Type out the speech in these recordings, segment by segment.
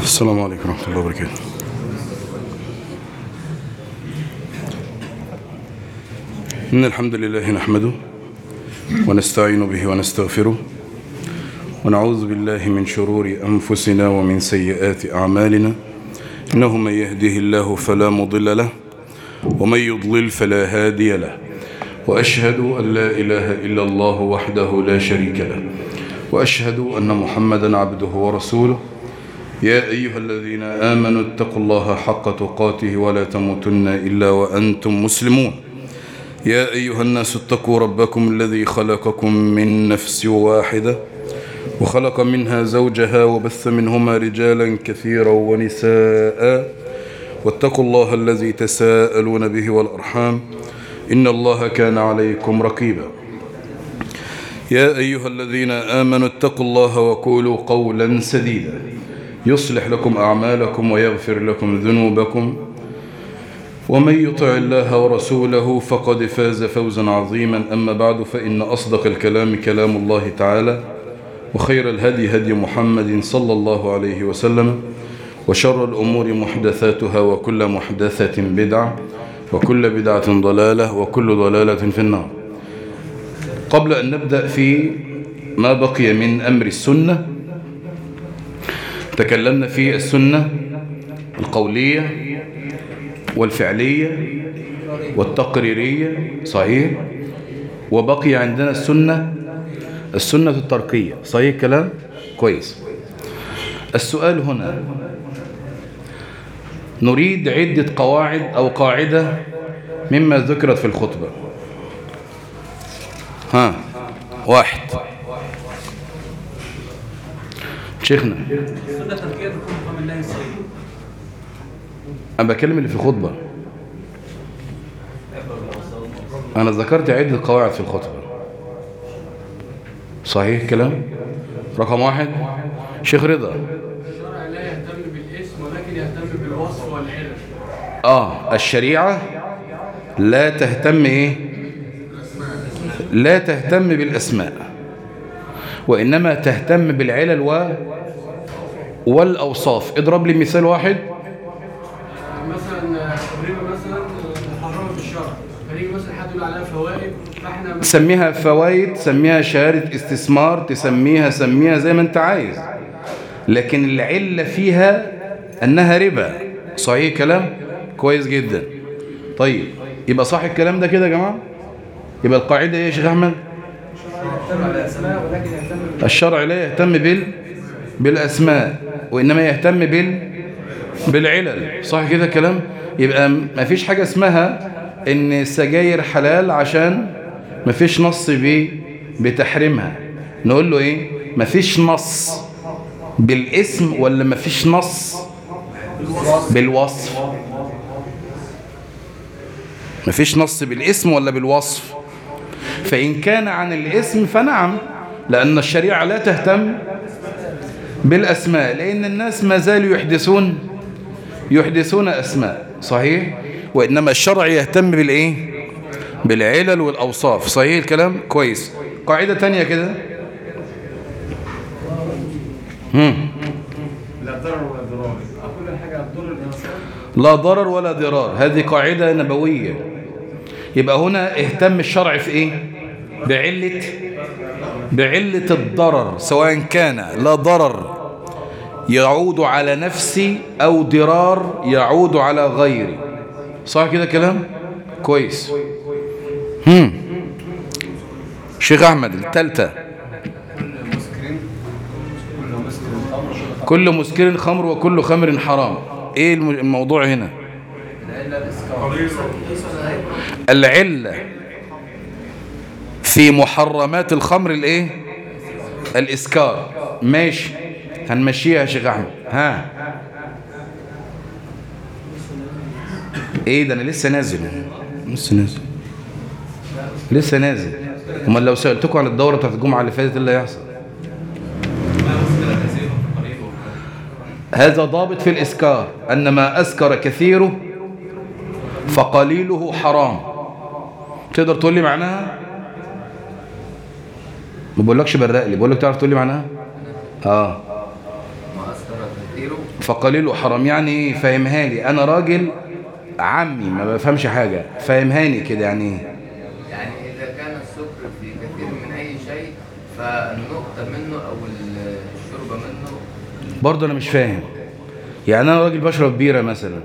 السلام عليكم ورحمة الله وبركاته. إن الحمد لله نحمده ونستعين به ونستغفره ونعوذ بالله من شرور أنفسنا ومن سيئات أعمالنا، إنه من يهده الله فلا مضل له ومن يضلل فلا هادي له، وأشهد أن لا إله إلا الله وحده لا شريك له، وأشهد أن محمدا عبده ورسوله. يا أيها الذين آمنوا اتقوا الله حق تقاته ولا تموتن إلا وأنتم مسلمون. يا أيها الناس اتقوا ربكم الذي خلقكم من نفس واحدة وخلق منها زوجها وبث منهما رجالا كثيرا ونساء، واتقوا الله الذي تساءلون به والأرحام إن الله كان عليكم رقيبا. يا أيها الذين آمنوا اتقوا الله وقولوا قولا سديدا يصلح لكم أعمالكم ويغفر لكم ذنوبكم، ومن يطع الله ورسوله فقد فاز فوزا عظيما. أما بعد، فإن أصدق الكلام كلام الله تعالى، وخير الهدي هدي محمد صلى الله عليه وسلم، وشر الأمور محدثاتها، وكل محدثة بدعة، وكل بدعة ضلالة، وكل ضلالة في النار. قبل أن نبدأ في ما بقي من أمر السنة، تكلمنا في السنة القولية والفعلية والتقريرية، صحيح؟ وبقي عندنا السنة التركية، صحيح كلام؟ كويس. السؤال هنا، نريد عدة قواعد أو قاعدة مما ذكرت في الخطبة. واحد، شيخنا السنة التركية تكون مقام الله الصحيح. أنا بكلم اللي في الخطبة، أنا ذكرت عدة قواعد في الخطبة، صحيح كلام؟ رقم واحد، شيخ رضا، الشرع لا يهتم بالاسم ولكن يهتم بالوصف والعلة. الشريعة لا تهتم لا تهتم بالأسماء، وإنما تهتم بالعلل والأوصاف. اضرب لي مثال واحد. مثلا الربا مثلا محرمة في الشرع، فنيجي مثلا حد يقول عليها فوائد، فاحنا سميها فوائد، سميها شهادة استثمار، تسميها زي ما انت عايز، لكن العلة فيها أنها ربا. صحيح كلام؟ كويس جدا. طيب، يبقى صح الكلام ده كده يا جماعة؟ يبقى القاعدة ايه يا شيخ أحمد؟ الشرع لا يهتم بالأسماء، وإنما يهتم بالعلل. صح كده كلام؟ يبقى ما فيش حاجة اسمها إن السجاير حلال عشان ما فيش نص بتحريمها. نقول له إيه؟ ما فيش نص بالاسم ولا ما فيش نص بالوصف؟ ما فيش نص بالاسم ولا بالوصف؟ فإن كان عن الاسم فنعم، لأن الشريعة لا تهتم بالأسماء، لأن الناس ما زالوا يحدثون أسماء، صحيح؟ وإنما الشرع يهتم بالعلل والأوصاف. صحيح الكلام؟ كويس. قاعدة تانية كده، لا ضرر ولا ضرار، كل حاجة تضر الإنسان. لا ضرر ولا ضرار، هذه قاعدة نبوية. يبقى هنا اهتم الشرع في ايه؟ بعلة الضرر، سواء كان لا ضرر يعود على نفسي أو ضرار يعود على غيري. صح كده كلام؟ كويس. شيخ أحمد الثالثة، كل مسكر خمر وكل خمر حرام. ايه الموضوع هنا؟ العلة في محرمات الخمر الإسكار. ماشي، هنمشيها يا شيخ أحمد. ايه ده؟ انا لسه نازل. امال لو سألتكم عن الدورة بتاعت الجمعة اللي فاتت اللي هيحصل؟ هذا ضابط في الإسكار، أن ما أسكر كثيره فقليله حرام. تقدر تقول لي معناها؟ ما بقولكش برق لي، بقولك تعرف تقول لي معناها؟ كثيره. فقليله حرام يعني ايه؟ فهمها لي، انا راجل عمي ما بفهمش حاجة، فهمهاني كده يعني ايه؟ يعني إذا كان السكر في كثير من أي شيء فالنقطة منه أو الشربة منه. برضه انا مش فاهم. يعني انا راجل بشرب بيرة مثلا،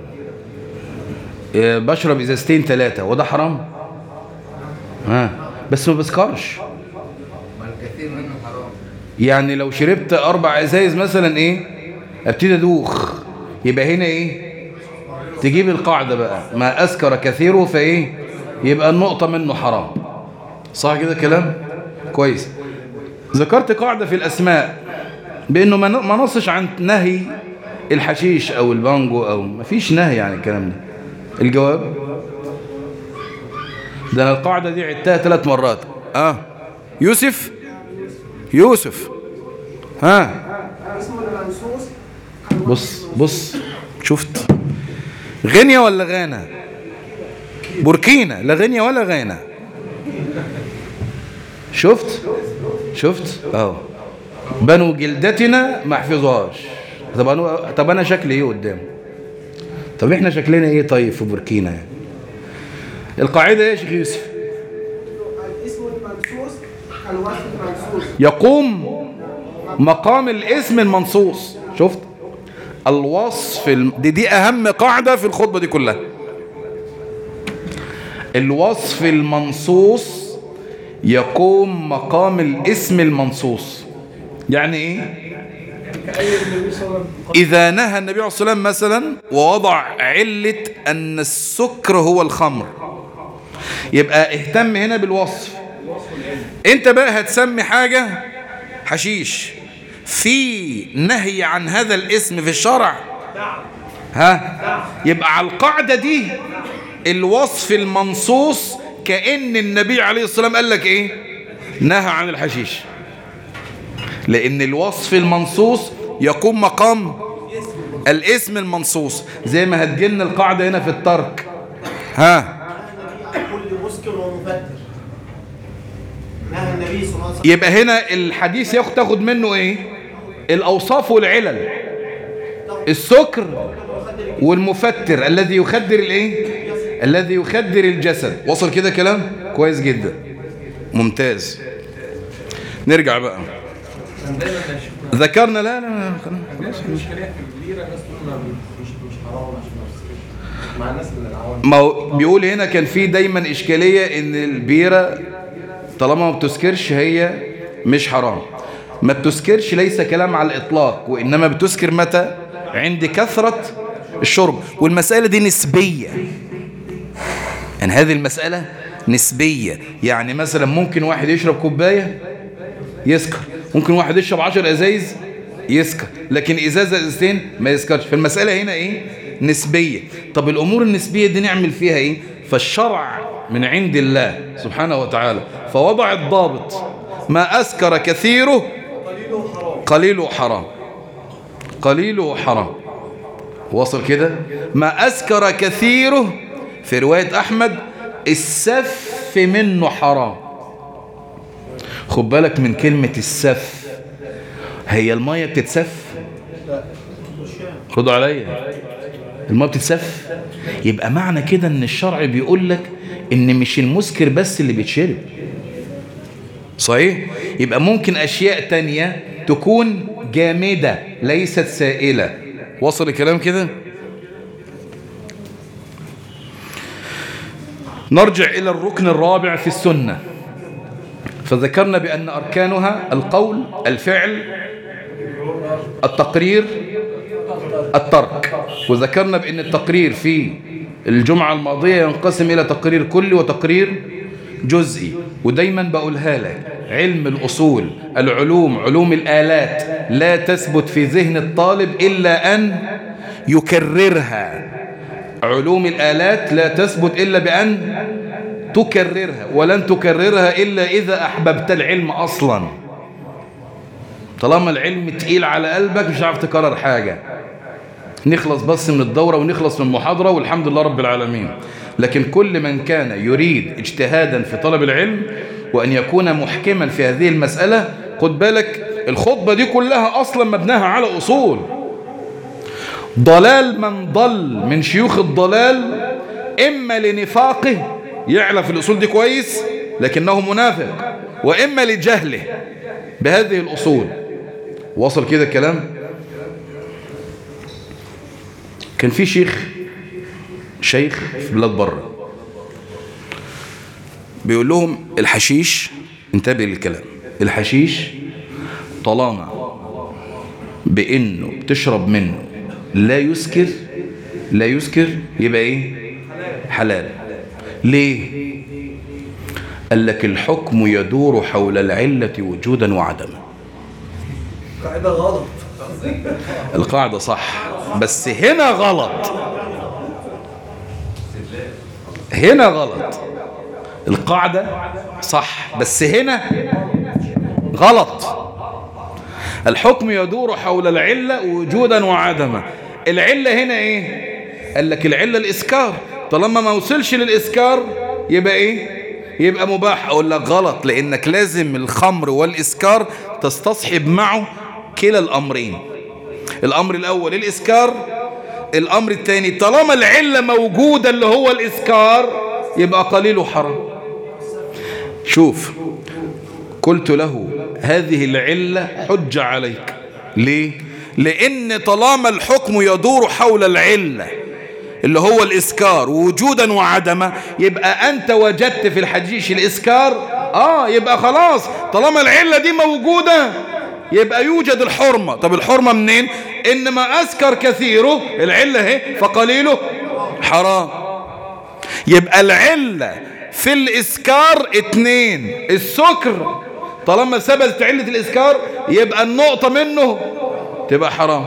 بشرب ازازتين 3، وده حرام؟ بس ما بسكرش. ما الكثير منه حرام. يعني لو شربت 4 ازايز مثلا ايه؟ ابتدي ادوخ. يبقى هنا ايه؟ تجيب القاعدة بقى، ما اسكر كثيره فايه؟ يبقى النقطة منه حرام. صح كده كلام؟ كويس. ذكرت قاعدة في الاسماء بانه ما نصش عن نهي الحشيش او البانجو، او ما فيش نهي عن الكلام ده. الجواب ده انا القاعدة دي عدتها 3 مرات. يوسف بص شفت غنية ولا غانا؟ بوركينا، لا غنية ولا غانا. شفت بنو جلدتنا ما حفظوهاش. طب انا شكلي ايه قدامه؟ طب احنا شكلنا ايه طيب في بوركينا يعني؟ القاعدة ايه يا شيخ يوسف؟ الاسم المنصوص كالوصف المنصوص يقوم مقام الاسم المنصوص. شفت الوصف دي اهم قاعدة في الخطبة دي كلها. الوصف المنصوص يقوم مقام الاسم المنصوص. يعني ايه؟ اذا نهى النبي عليه الصلاة والسلام مثلا ووضع علة ان السكر هو الخمر، يبقى اهتم هنا بالوصف. انت بقى هتسمي حاجة حشيش، في نهي عن هذا الاسم في الشرع؟ يبقى على القاعدة دي الوصف المنصوص كأن النبي عليه الصلاة والسلام قال لك ايه؟ نهى عن الحشيش. لان الوصف المنصوص يقوم مقام الاسم المنصوص. زي ما هتجن القاعدة هنا في الترك. كل مسكر ومفتر نهى النبي صلى الله عليه وسلم. يبقى هنا الحديث تاخد منه ايه؟ الاوصاف والعلل. السكر والمفتر الذي يخدر الايه؟ الذي يخدر الجسد. وصل كده كلام؟ كويس جدا، ممتاز. نرجع بقى. ذكرنا لا خلاص. ما هو بيقول هنا كان في دايما إشكالية إن البيرة طالما ما بتسكرش هي مش حرام. ما بتسكرش ليس كلام على الإطلاق، وإنما بتسكر متى؟ عند كثرة الشرب. والمسألة دي نسبية، يعني هذه المسألة نسبية. يعني مثلا ممكن واحد يشرب كوباية يسكر، ممكن واحد يشرب 10 ازايز يسكر، لكن ازازة ازازتين ما يسكرش. فالمسألة هنا ايه؟ نسبية. طب الامور النسبية دي نعمل فيها ايه؟ فالشرع من عند الله سبحانه وتعالى فوضع الضابط: ما اسكر كثيره قليله حرام. وصل كده؟ ما اسكر كثيره في رواية احمد السف منه حرام. خد بالك من كلمة السف. هي المية بتتسف؟ ردوا عليا، المية بتتسف؟ يبقى معنى كده ان الشرع بيقول لك ان مش المسكر بس اللي بيتشرب. صحيح؟ يبقى ممكن اشياء تانية تكون جامدة ليست سائلة. وصل الكلام كده؟ نرجع إلى الركن الرابع في السنة. فذكرنا بأن أركانها القول، الفعل، التقرير، الترك. وذكرنا بأن التقرير في الجمعة الماضية ينقسم إلى تقرير كلي وتقرير جزئي. ودايما بقولها لك: علم الأصول، العلوم، علوم الآلات لا تثبت في ذهن الطالب إلا أن يكررها. علوم الآلات لا تثبت إلا بأن تكررها، ولن تكررها إلا إذا أحببت العلم أصلا. طالما العلم تقيل على قلبك مش هتعرف تكرر حاجة. نخلص بس من الدورة ونخلص من المحاضرة والحمد لله رب العالمين. لكن كل من كان يريد اجتهادا في طلب العلم وأن يكون محكما في هذه المسألة، خد بالك الخطبة دي كلها أصلا مبناها على أصول. ضلال من ضل من شيوخ الضلال إما لنفاقه، يعرف الأصول دي كويس لكنه منافق، وإما لجهله بهذه الأصول. وصل كده الكلام؟ كان في شيخ في بلاد بره بيقول لهم الحشيش، انتبه للكلام، الحشيش طالما بانه بتشرب منه لا يسكر يبقى ايه؟ حلال. ليه؟ قال لك الحكم يدور حول العلة وجودا وعدما. قاعدة غلط. القاعدة صح بس هنا غلط، هنا غلط. القاعدة صح بس هنا غلط. الحكم يدور حول العلة وجودا وعدما. العلة هنا ايه؟ قال لك العلة الإسكار، طالما ما وصلش للإسكار يبقى ايه؟ يبقى مباح. اقول لك غلط، لانك لازم الخمر والإسكار تستصحب معه كلا الأمرين. الأمر الأول الإسكار، الأمر الثاني طالما العلة موجودة اللي هو الإسكار يبقى قليله حرام. شوف، قلت له هذه العلة حجة عليك. ليه؟ لأن طالما الحكم يدور حول العلة اللي هو الإسكار وجودا وعدما، يبقى أنت وجدت في الحشيش الإسكار، يبقى خلاص طالما العلة دي موجودة يبقى يوجد الحرمة. طب الحرمة منين؟ إنما أسكر كثيره، العلة اهي، فقليله حرام. يبقى العلة في الإسكار 2، السكر طالما ثبتت علة الإسكار يبقى النقطة منه تبقى حرام.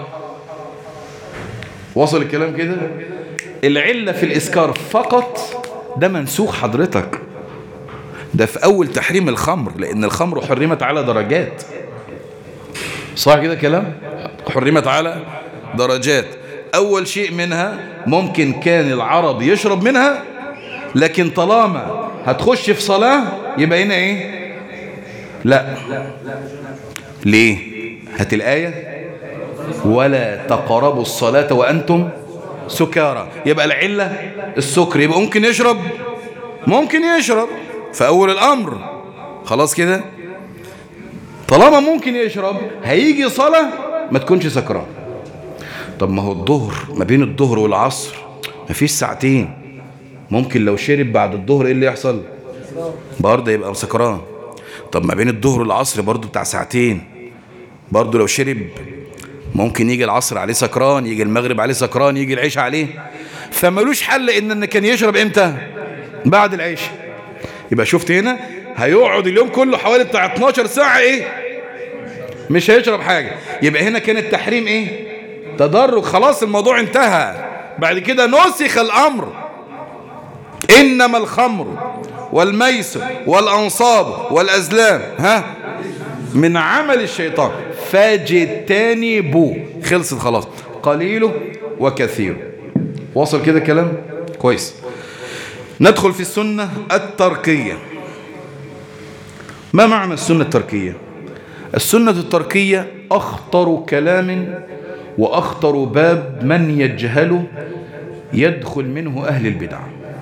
وصل الكلام كده؟ العلة في الإسكار فقط ده منسوخ حضرتك، ده في أول تحريم الخمر، لأن الخمر حرمت على درجات. صح كده كلام؟ حرمت على درجات. أول شيء منها ممكن كان العرب يشرب منها، لكن طالما هتخش في صلاة يبقى هنا ايه؟ لا. ليه؟ هات الآية ولا تقربوا الصلاة وأنتم سكارى. يبقى العلة السكر، يبقى ممكن يشرب في أول الأمر. خلاص كده؟ طالما ممكن يشرب هيجي صلاة ما تكونش سكران. طب ما هو الظهر، ما بين الظهر والعصر مفيش ساعتين، ممكن لو شرب بعد الظهر ايه اللي يحصل؟ برضه يبقى سكران. طب ما بين الظهر والعصر برضه بتاع ساعتين، برضه لو شرب ممكن يجي العصر عليه سكران، يجي المغرب عليه سكران، يجي العشاء عليه. فمالوش حل ان كان يشرب امتى؟ بعد العشاء. يبقى شفت هنا هيقعد اليوم كله حوالي بتاع 12 ساعة ايه؟ مش هيشرب حاجة. يبقى هنا كان التحريم ايه؟ تدرج. خلاص الموضوع انتهى. بعد كده نسخ الامر، انما الخمر والميسر والانصاب والازلام من عمل الشيطان فاجتنبوه. خلصت خلاص، قليله وكثيره. وصل كده كلام كويس؟ ندخل في السنة التركية. ما معنى السنة التركية؟ السنة التركية أخطر كلام وأخطر باب من يجهله يدخل منه أهل البدع.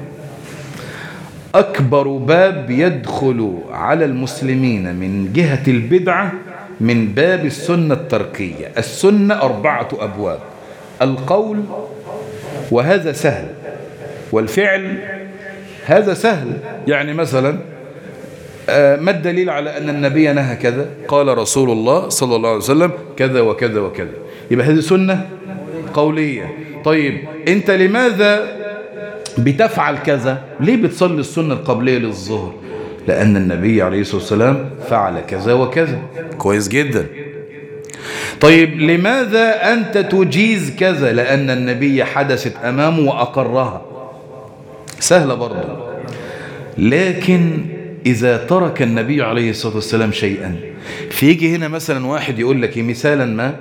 أكبر باب يدخل على المسلمين من جهة البدعة من باب السنة التركية. السنة 4 أبواب: القول وهذا سهل، والفعل هذا سهل. يعني مثلا ما الدليل على أن النبي نهى كذا؟ قال رسول الله صلى الله عليه وسلم كذا وكذا وكذا، يبقى هذه سنة قولية. طيب أنت لماذا بتفعل كذا؟ ليه بتصلي السنة القبلية للظهر؟ لأن النبي عليه الصلاة والسلام فعل كذا وكذا. كويس جدا. طيب لماذا أنت تجيز كذا؟ لأن النبي حدثت أمامه وأقرها. سهلة برضه. لكن إذا ترك النبي عليه الصلاة والسلام شيئا، فيجي هنا مثلا واحد يقول لك مثالا ما،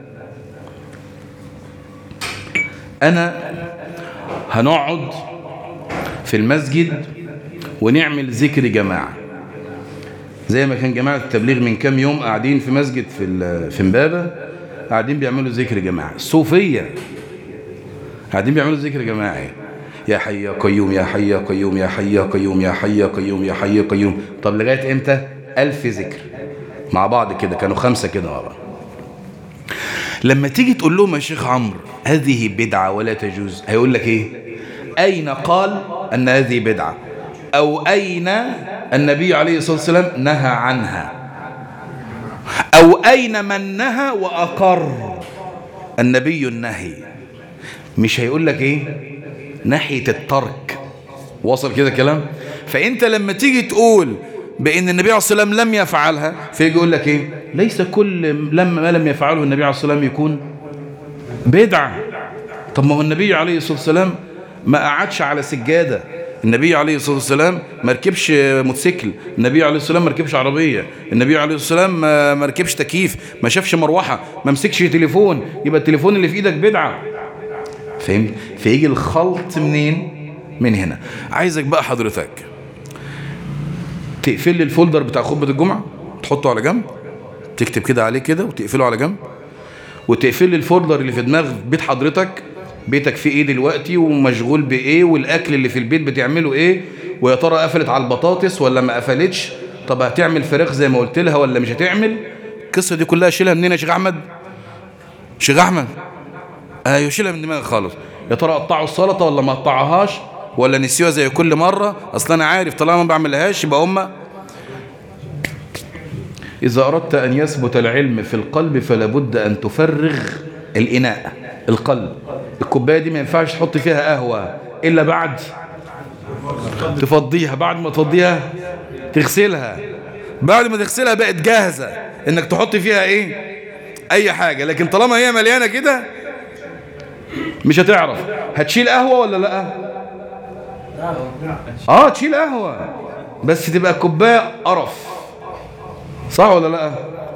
أنا هنقعد في المسجد ونعمل ذكر جماعة، زي ما كان جماعة التبليغ من كام يوم قاعدين في مسجد في امبابة قاعدين بيعملوا ذكر جماعة. الصوفية قاعدين بيعملوا ذكر جماعي، يا حي يا قيوم يا حي يا قيوم يا حي يا قيوم يا حي يا قيوم يا حي يا قيوم. طب لغاية امتى؟ 1000 ذكر مع بعض كده، كانوا 5 كده مع بعض. لما تيجي تقول لهم يا شيخ عمرو هذه بدعة ولا تجوز، هيقول لك ايه؟ اين قال ان هذه بدعة؟ او اين النبي عليه الصلاة والسلام نهى عنها؟ او اين من نهى واقر النبي النهي؟ مش هيقول لك ايه؟ ناحية الترك. وصل كده كلام؟ فانت لما تيجي تقول بان النبي عليه الصلاة والسلام لم يفعلها، فيجي يقول لك ايه؟ ليس كل ما لم يفعله النبي عليه الصلاة والسلام يكون بدعة. طب ما هو النبي عليه الصلاة والسلام ما قعدش على سجادة، النبي عليه الصلاة والسلام ما ركبش موتوسيكل، النبي عليه الصلاة والسلام ما ركبش عربية، النبي عليه الصلاة والسلام ما ركبش تكييف، ما شافش مروحة، ما مسكش تليفون، يبقى التليفون اللي في ايدك بدعة. فهمت؟ فيجي الخلط منين؟ من هنا. عايزك بقى حضرتك تقفل لي الفولدر بتاع خطبة الجمعة، تحطه على جنب، تكتب كده عليه كده وتقفله على جنب، وتقفل لي الفولدر اللي في دماغ بيت حضرتك، بيتك فيه ايه دلوقتي ومشغول بايه، والاكل اللي في البيت بتعمله ايه، ويا ترى قفلت على البطاطس ولا ما قفلتش، طب هتعمل فراخ زي ما قلت لها ولا مش هتعمل. القصه دي كلها شيلها منين يا شيخ احمد؟ شيخ احمد ايوه شيلها من دماغك خالص. يا ترى قطعوا السلطه ولا ما قطعوهاش، ولا نسيوها زي كل مره؟ اصل انا عارف طالما ما بعملهاش يبقى إذا أردت أن يثبت العلم في القلب فلا بد أن تفرغ الإناء، القلب. الكوباية دي ما ينفعش تحط فيها قهوة إلا بعد تفضيها، بعد ما تفضيها تغسلها، بعد ما تغسلها بقت جاهزة إنك تحط فيها إيه؟ أي حاجة. لكن طالما هي مليانة كده مش هتعرف. هتشيل قهوة ولا لأ؟ تشيل قهوة بس تبقى كوباية قرف، صح ولا لا؟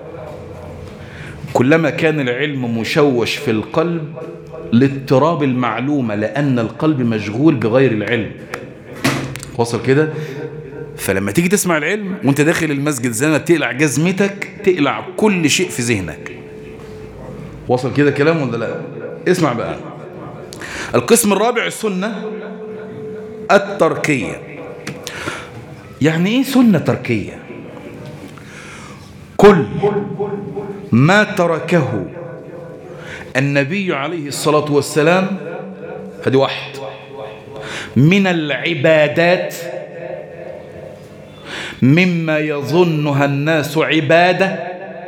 كلما كان العلم مشوش في القلب لاضطراب المعلومة، لأن القلب مشغول بغير العلم. وصل كده؟ فلما تيجي تسمع العلم وانت داخل المسجد زي ما بتقلع جزمتك، تقلع كل شيء في ذهنك. وصل كده كلام ولا لا؟ اسمع بقى. القسم الرابع السنة التركية. يعني ايه سنة تركية؟ كل ما تركه النبي عليه الصلاة والسلام، هذه واحد، من العبادات مما يظنها الناس عبادة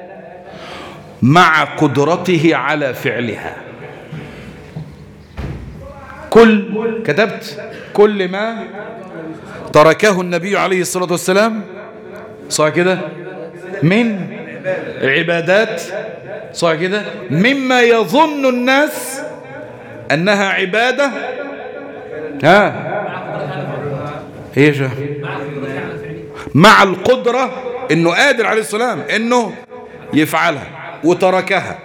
مع قدرته على فعلها. كل ما تركه النبي عليه الصلاة والسلام، صح كده، من عبادات، صح كده، مما يظن الناس أنها عبادة، ايه يا مع القدرة انه قادر عليه السلام انه يفعلها وتركها.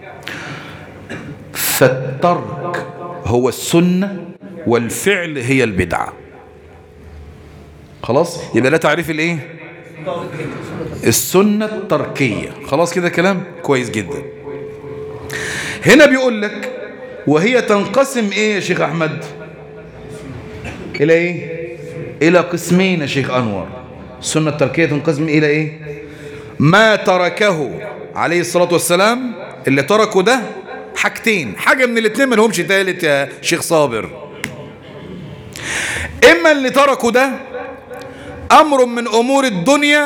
فالترك هو السنة والفعل هي البدعة. خلاص، يبقى لا تعريف الايه؟ السنة التركية. خلاص كده كلام كويس جدا. هنا بيقول لك وهي تنقسم ايه يا شيخ احمد؟ الى ايه؟ الى قسمين يا شيخ انور. السنة التركية تنقسم الى ايه؟ ما تركه عليه الصلاة والسلام، اللي تركه ده حاجتين، حاجة من الاثنين ما لهمش ثالث يا شيخ صابر. اما اللي تركه ده امر من امور الدنيا،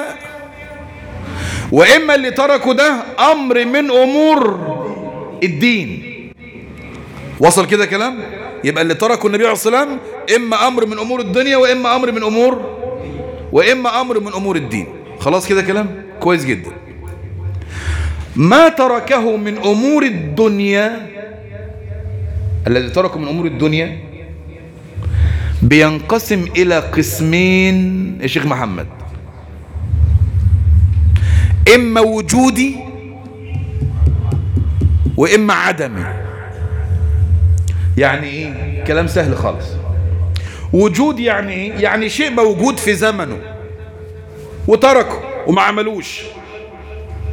واما اللي تركه ده امر من امور الدين. وصل كده كلام؟ يبقى اللي تركه النبي عليه الصلاة والسلام اما امر من امور الدنيا واما امر من امور الدين. خلاص كده كلام كويس جدا. ما تركه من امور الدنيا، الذي تركه من امور الدنيا بينقسم الى قسمين يا شيخ محمد: اما وجودي واما عدمي. يعني ايه؟ كلام سهل خالص. وجود يعني ايه؟ يعني شيء موجود في زمنه وتركه وما عملوش.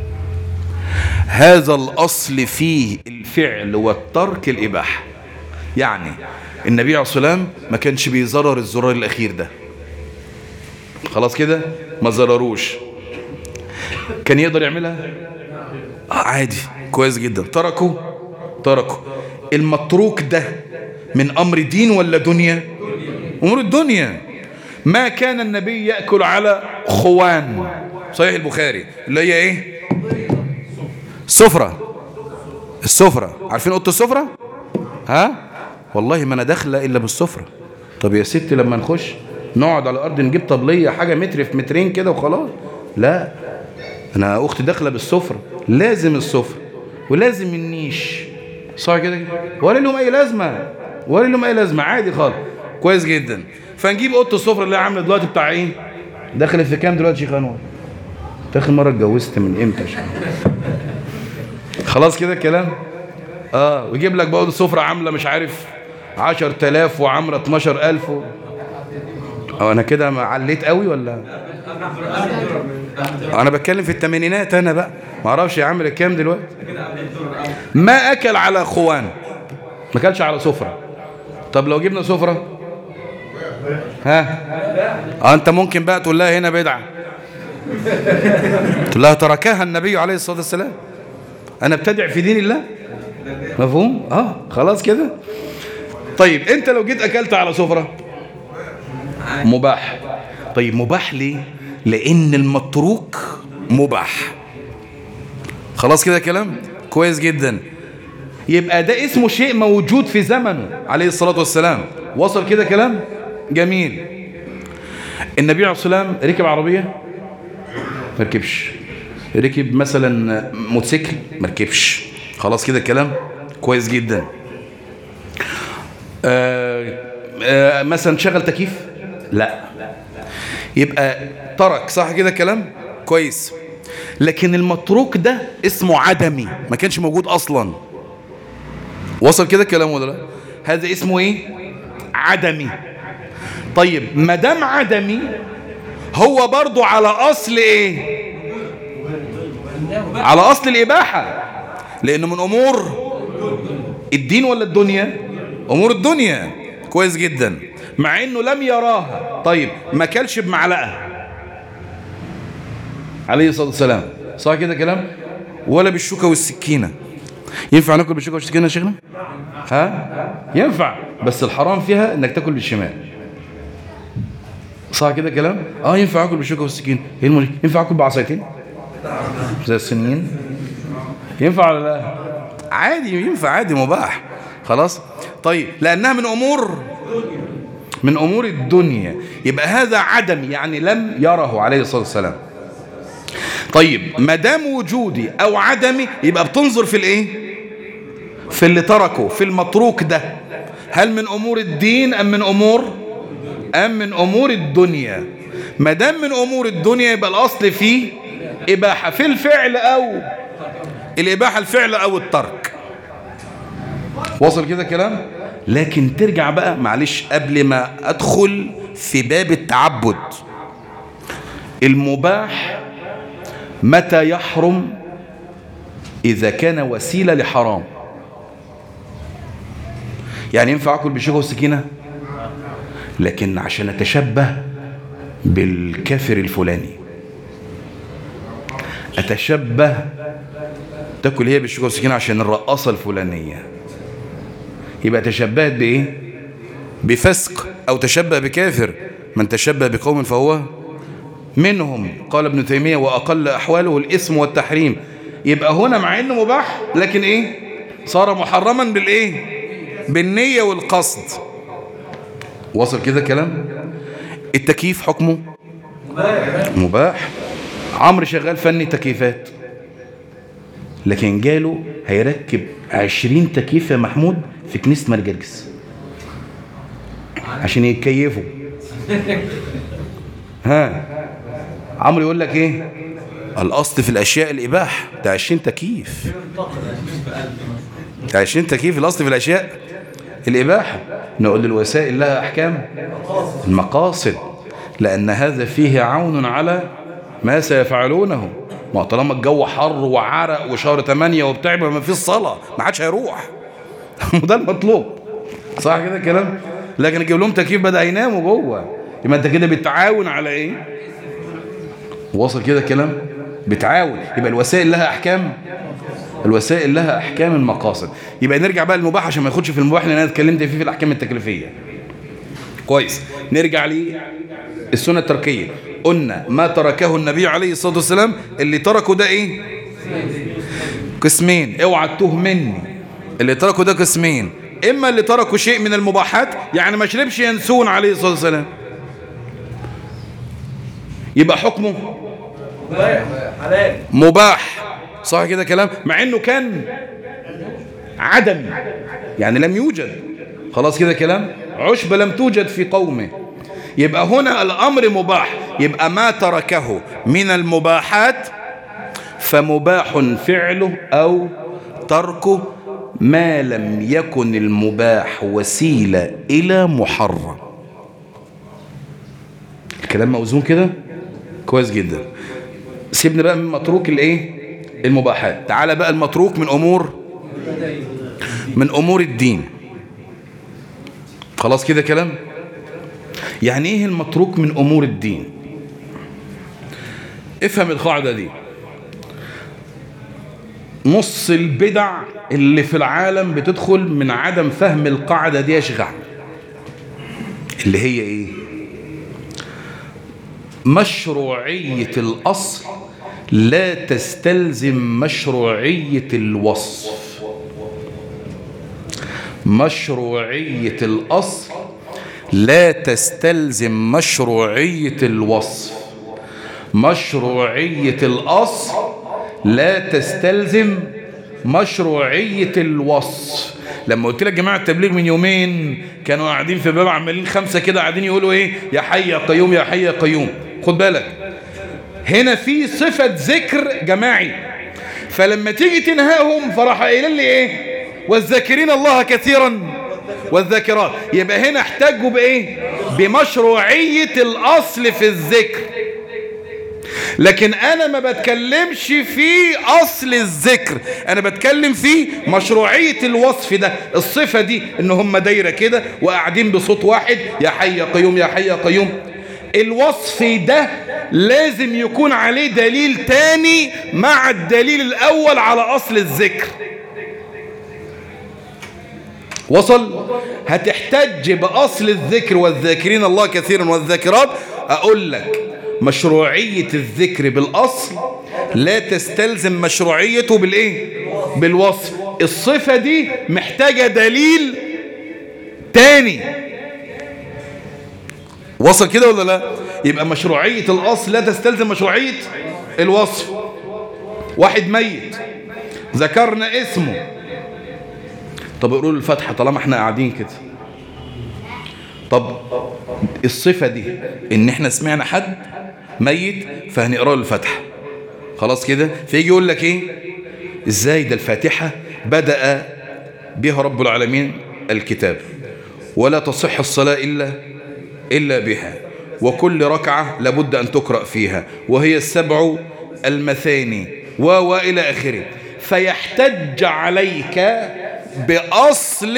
هذا الاصل فيه الفعل والترك الاباحه. يعني النبي عليه الصلاة والسلام ما كانش بيزرر الزرار الأخير ده، خلاص كده ما زرروش، كان يقدر يعملها عادي كويس جدا. تركوا المتروك ده من أمر دين ولا دنيا؟ أمور الدنيا. ما كان النبي يأكل على خوان، صحيح البخاري، اللي هي ايه؟ السفرة. عارفين اوضه السفرة؟ ها والله ما انا داخله الا بالسفرة. طب يا ستي لما نخش نقعد على الارض نجيب طبليه حاجه متر في مترين كده وخلاص؟ لا، انا اختي داخله بالسفرة، لازم السفرة ولازم النيش، صح كده؟ ولا لهم اي لازمه عادي خالص، كويس جدا. فنجيب اوضه السفرة اللي عامله دلوقتي بتاع ايه؟ داخله في كام دلوقتي يا شيخ انور؟ اخر مره اتجوزت من امتى يا شيخ؟ خلاص كده الكلام. ويجيب لك بقى اوضه السفرة عامله مش عارف 10,000 وعامله 12,000 انا كده عليت قوي ولا؟ انا بتكلم في الثمانينات انا بقى، ما اعرفش عامل كام دلوقتي. ما اكل على خوان، ما اكلش على سفرة. طب لو جبنا سفرة انت ممكن بقى تقول لها هنا بدعة، تقول لها تركها النبي عليه الصلاة والسلام، انا ابتدع في دين الله، مفهوم؟ خلاص كده. طيب انت لو جيت اكلت على سفرة مباح. طيب مباح ليه؟ لان المتروك مباح. خلاص كده كلام كويس جدا. يبقى ده اسمه شيء موجود في زمنه عليه الصلاة والسلام. وصل كده كلام جميل. النبي عليه الصلاة والسلام ركب عربية؟ ما ركبش. ركب مثلا موتوسيكل؟ ما ركبش. خلاص كده الكلام كويس جدا. مثلا شغل تكييف؟ لا. يبقى ترك، صح كده الكلام كويس. لكن المتروك ده اسمه عدمي، ما كانش موجود اصلا. وصل كده الكلام ولا لا؟ هذا اسمه ايه؟ عدمي. طيب ما دام عدمي هو برضو على اصل ايه؟ على اصل الاباحه، لانه من امور الدين ولا الدنيا؟ امور الدنيا، كويس جدا. مع انه لم يراها. طيب ما كلش بمعلقه عليه الصلاه والسلام، صح كده كلام؟ ولا بالشوكه والسكينه. ينفع ناكل بالشوكه والسكينه يا شيخنا؟ ينفع، بس الحرام فيها انك تاكل بالشمال، صح كده كلام؟ ينفع اكل بالشوكه والسكينه. ايه المشكله؟ ينفع اكل بعصايتين زي الصينيين؟ ينفع ولا لا؟ عادي، ينفع عادي، مباح. خلاص. طيب لانها من امور الدنيا، يبقى هذا عدم، يعني لم يره عليه الصلاه والسلام. طيب ما دام وجودي او عدمي، يبقى بتنظر في الايه؟ في اللي تركه، في المتروك ده، هل من امور الدين ام من امور الدنيا؟ ما دام من امور الدنيا يبقى الاصل فيه اباحه في الفعل او الاباحه، الفعل او الترك. وصل كده كلام؟ لكن ترجع بقى، معلش قبل ما ادخل في باب التعبد، المباح متى يحرم؟ اذا كان وسيله لحرام. يعني ينفع اكل بالشوكه والسكينه، لكن عشان اتشبه بالكافر الفلاني، اتشبه، تاكل هي بالشوكه والسكينه عشان الرقاصه الفلانيه، يبقى تشبهت بايه؟ بفسق، او تشبه بكافر. من تشبه بقوم فهو منهم، قال ابن تيميه، واقل احواله الاسم والتحريم. يبقى هنا مع انه مباح، لكن ايه؟ صار محرما بالايه؟ بالنيه والقصد. وصل كده كلام؟ التكييف حكمه مباح. عمرو شغال فني تكييفات، لكن جاله هيركب 20 تكييف يا محمود في كنيسة مرجرجس عشان يتكيفوا. عمرو يقول لك ايه؟ الاصل في الاشياء الاباحه. ده 20 تكييف، 20 تكييف، الاصل في الاشياء الاباحه. نقول الوسائل لها احكام المقاصد، لان هذا فيه عون على ما سيفعلونه. ما طالما الجو حر وعرق وشهر 8 وبتاع، ما فيش صلاه، ما عادش هيروح. ده المطلوب. صح كده الكلام؟ لكن اجيب لهم تكييف بدأ يناموا جوه، يبقى انت كده بتعاون على ايه؟ وصل كده الكلام؟ بتعاون. يبقى الوسائل لها احكام، الوسائل لها احكام المقاصد. يبقى نرجع بقى للمباح عشان ما ياخدش في المباح اللي انا اتكلمت فيه في الاحكام التكليفيه. كويس. نرجع للسنه التركيه. قلنا ما تركه النبي عليه الصلاه والسلام، اللي تركه ده ايه؟ قسمين، اوعى تتوه مني. اللي تركه ده قسمين، اما اللي تركوا شيء من المباحات، يعني ما شربش ينسون عليه الصلاه والسلام، يبقى حكمه حلال مباح. صح كده كلام؟ مع انه كان عدمي، يعني لم يوجد. خلاص كده كلام؟ عشبة لم توجد في قومه. يبقى هنا الامر مباح. يبقى ما تركه من المباحات فمباح فعله او تركه، ما لم يكن المباح وسيلة الى محرم. الكلام موزون كده؟ كويس جدا. سيبنا بقى من متروك الايه؟ المباحات. تعال بقى المتروك من امور الدين. خلاص كده كلام؟ يعني ايه المتروك من امور الدين؟ افهم القاعدة دي. نص البدع اللي في العالم بتدخل من عدم فهم القاعدة دي يا شيخ احمد. اللي هي ايه؟ مشروعية الأصل لا تستلزم مشروعية الوصف. مشروعية الأصل لا تستلزم مشروعية الوصف. مشروعية الأصل لا تستلزم مشروعية الوصف. لما قلت لك جماعة التبليغ من يومين كانوا قاعدين في باب عمالين 5 كده قاعدين يقولوا ايه؟ يا حي يا قيوم يا حي يا قيوم. خد بالك هنا في صفة ذكر جماعي، فلما تيجي تنهاهم فراح قايل لي ايه؟ والذاكرين الله كثيرا والذاكرات. يبقى هنا احتاجوا بايه؟ بمشروعية الاصل في الذكر. لكن انا ما بتكلمش في اصل الذكر، انا بتكلم في مشروعية الوصف ده، الصفة دي ان هم دايرة كده وقاعدين بصوت واحد يا حي يا قيوم يا حي يا قيوم. الوصف ده لازم يكون عليه دليل تاني مع الدليل الاول على اصل الذكر. وصل؟ هتحتج باصل الذكر والذاكرين الله كثيرا والذاكرات. اقول لك مشروعية الذكر بالأصل لا تستلزم مشروعيته بالإيه؟ بالوصف. الصفة دي محتاجة دليل تاني. وصل كده ولا لا؟ يبقى مشروعية الأصل لا تستلزم مشروعية الوصف. واحد ميت ذكرنا اسمه، طب اقولوا له الفاتحة طالما احنا قاعدين كده. طب الصفة دي ان احنا سمعنا حد ميت فهنقرأ له الفاتحة. خلاص كده؟ فيجي يقول لك ايه؟ ازاي ده الفاتحة بدأ بها رب العالمين الكتاب، ولا تصح الصلاة إلا بها، وكل ركعة لابد أن تقرأ فيها، وهي 7 المثاني وإلى آخره. فيحتج عليك بأصل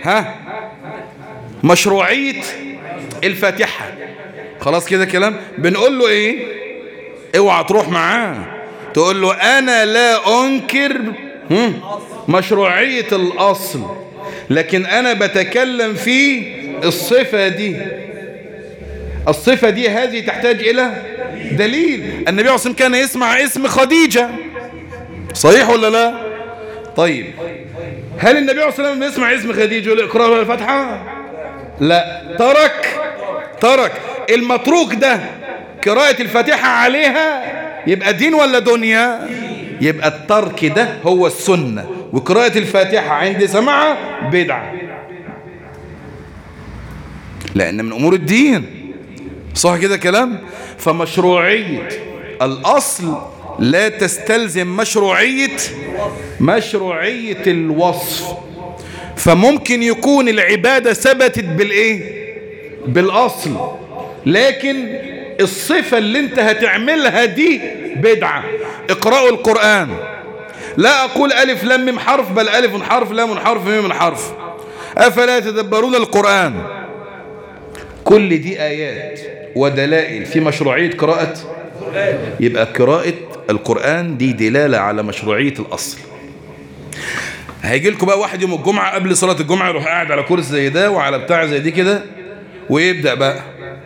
مشروعية الفاتحة. خلاص كده كلام؟ بنقول له ايه؟ اوعى تروح معاه تقول له انا لا انكر مشروعية الاصل، لكن انا بتكلم في الصفة دي. الصفة دي هذه تحتاج الى دليل. النبي عليه الصلاة والسلام كان يسمع اسم خديجة، صحيح ولا لا؟ طيب هل النبي عليه الصلاة والسلام يسمع اسم خديجة يقول اقرأ الفاتحة؟ لا، ترك. المتروك ده قراءة الفاتحة عليها يبقى دين ولا دنيا؟ يبقى الترك ده هو السنة، وقراءة الفاتحة عند سماعها بدعة، لأن من أمور الدين. صح كده كلام؟ فمشروعية الأصل لا تستلزم مشروعية الوصف. فممكن يكون العبادة ثبتت بالإيه؟ بالأصل، لكن الصفة اللي انت هتعملها دي بدعة. اقرأوا القرآن، لا أقول ألف لام ميم حرف، بل ألف حرف لام حرف ميم حرف. أفلا يتدبرون القرآن. كل دي آيات ودلائل في مشروعية قراءة. يبقى قراءة القرآن دي دلالة على مشروعية الأصل. هيجي لكم بقى واحد يوم الجمعة قبل صلاة الجمعة يروح قاعد على كرسي زي ده وعلى بتاع زي دي كده ويبدأ بقى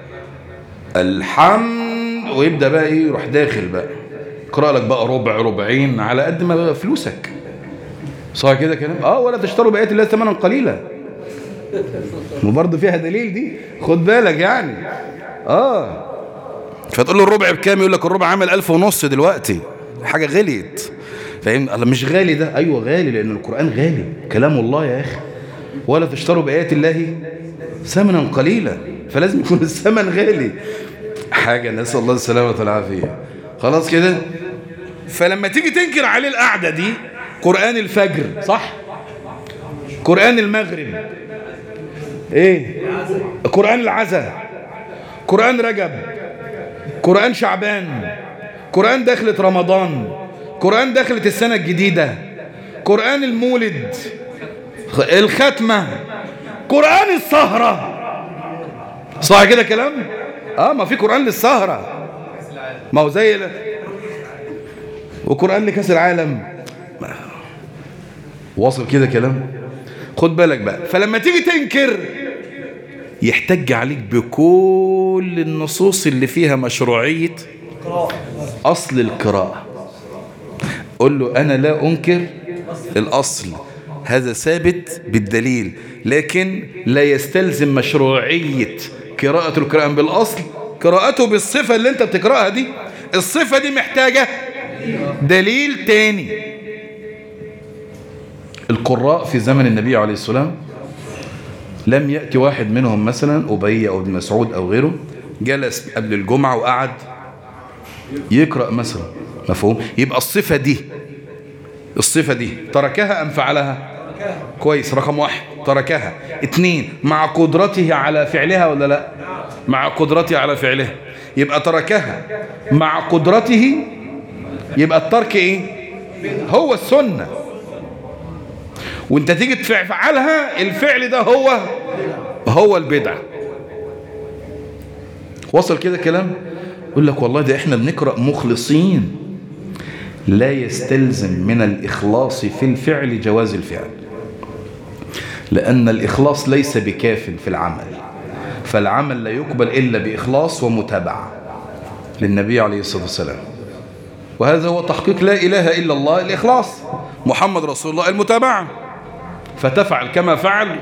الحمد، ويبدأ بقى ايه، يروح داخل بقى يقرأ لك بقى ربع ربعين على قد ما بقى فلوسك. صح كده كلام؟ ولا تشتروا بآيات الله ثمنا قليلا. وبرضه فيها دليل دي، خد بالك يعني. فتقول له الربع بكام؟ يقول لك الربع عامل 1500 دلوقتي، حاجة غليت. فاهم؟ الله مش غالي ده. ايوه غالي، لأن القرآن غالي، كلام الله يا اخي. ولا تشتروا بآيات الله ثمنا قليلا، فلازم يكون الثمن غالي. حاجة نسأل الله السلامة والعافية. خلاص كده. فلما تيجي تنكر عليه القعدة دي، قرآن الفجر صح، قرآن المغرب، ايه، قرآن العزاء، قرآن رجب، قرآن شعبان، قرآن دخلة رمضان، قرآن دخلة السنة الجديدة، قرآن المولد، الختمة، قرآن السهرة. صح كده كلام؟ ما في قرآن للسهرة، ما هو زي وقرآن لكأس العالم. واصل كده كلام؟ خد بالك بقى. فلما تيجي تنكر يحتج عليك بكل النصوص اللي فيها مشروعية أصل القراءة. قل له أنا لا أنكر الأصل، هذا ثابت بالدليل، لكن لا يستلزم مشروعية قراءة القرآن بالأصل قراءته بالصفة اللي انت بتقرأها دي. الصفة دي محتاجة دليل تاني. القراء في زمن النبي عليه السلام لم يأتي واحد منهم مثلا أبي أو ابن مسعود أو غيره جلس قبل الجمعة وقعد يقرأ مثلا، مفهوم؟ يبقى الصفة دي تركها أم فعلها؟ كويس. رقم 1 تركها. 2 مع قدرته على فعلها ولا لا؟ مع قدرته على فعلها. يبقى تركها مع قدرته، يبقى الترك ايه؟ هو السنة. وانت تيجي تفعلها، الفعل ده هو البدعة. وصل كده كلام؟ يقول لك والله ده احنا بنقرأ مخلصين. لا يستلزم من الإخلاص في الفعل جواز الفعل، لأن الإخلاص ليس بكاف في العمل، فالعمل لا يقبل إلا بإخلاص ومتابعة للنبي عليه الصلاة والسلام. وهذا هو تحقيق لا إله إلا الله، الإخلاص. محمد رسول الله، المتابعة. فتفعل كما فعل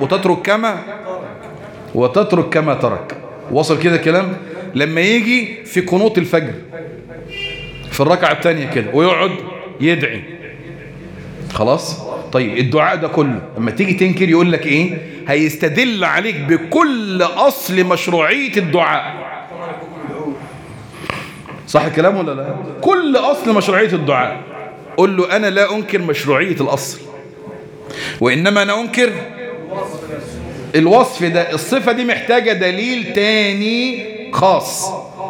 وتترك كما ترك. وصل كده كلام؟ لما يجي في قنوت الفجر في الركعة الثانية كده ويقعد يدعي، خلاص؟ طيب الدعاء ده كله لما تيجي تنكر يقول لك ايه؟ هيستدل عليك بكل أصل مشروعية الدعاء. صح الكلام ولا لا؟ كل أصل مشروعية الدعاء. قل له أنا لا أنكر مشروعية الأصل، وإنما أنا أنكر الوصف ده. الصفة دي محتاجة دليل تاني خاص.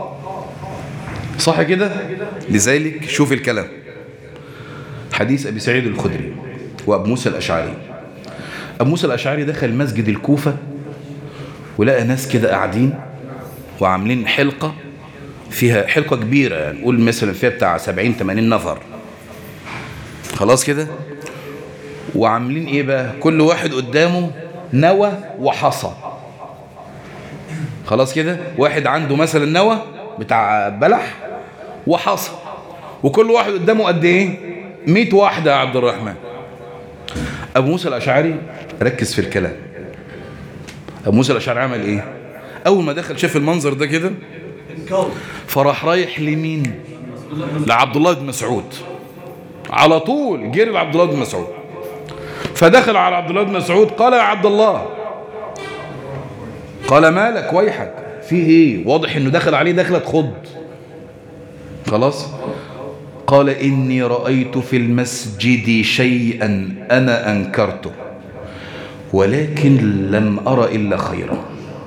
صح كده؟ لذلك شوف الكلام. حديث أبي سعيد الخدري وأبو موسى الأشعري. أبو موسى الأشعري دخل مسجد الكوفة ولقى ناس كده قاعدين وعاملين حلقة، فيها حلقة كبيرة، يعني نقول مثلا فيها بتاع 70-80 نفر، خلاص كده. وعاملين ايه بقى؟ كل واحد قدامه نوى وحصى، خلاص كده. واحد عنده مثلا نوى بتاع بلح وحصى، وكل واحد قدامه قد ايه؟ 100 واحدة يا عبد الرحمن. أبو موسى الأشعري ركز في الكلام. أبو موسى الأشعري عمل ايه؟ أول ما دخل شاف المنظر ده كده فراح رايح لمين؟ لعبد الله بن مسعود. على طول جري لعبد الله بن مسعود، فدخل على عبد الله بن مسعود قال يا عبد الله، قال مالك ويحك، فيه ايه؟ واضح انه دخل عليه دخلة خض، خلاص. قال إني رأيت في المسجد شيئا أنا أنكرته ولكن لم أرى إلا خيرا.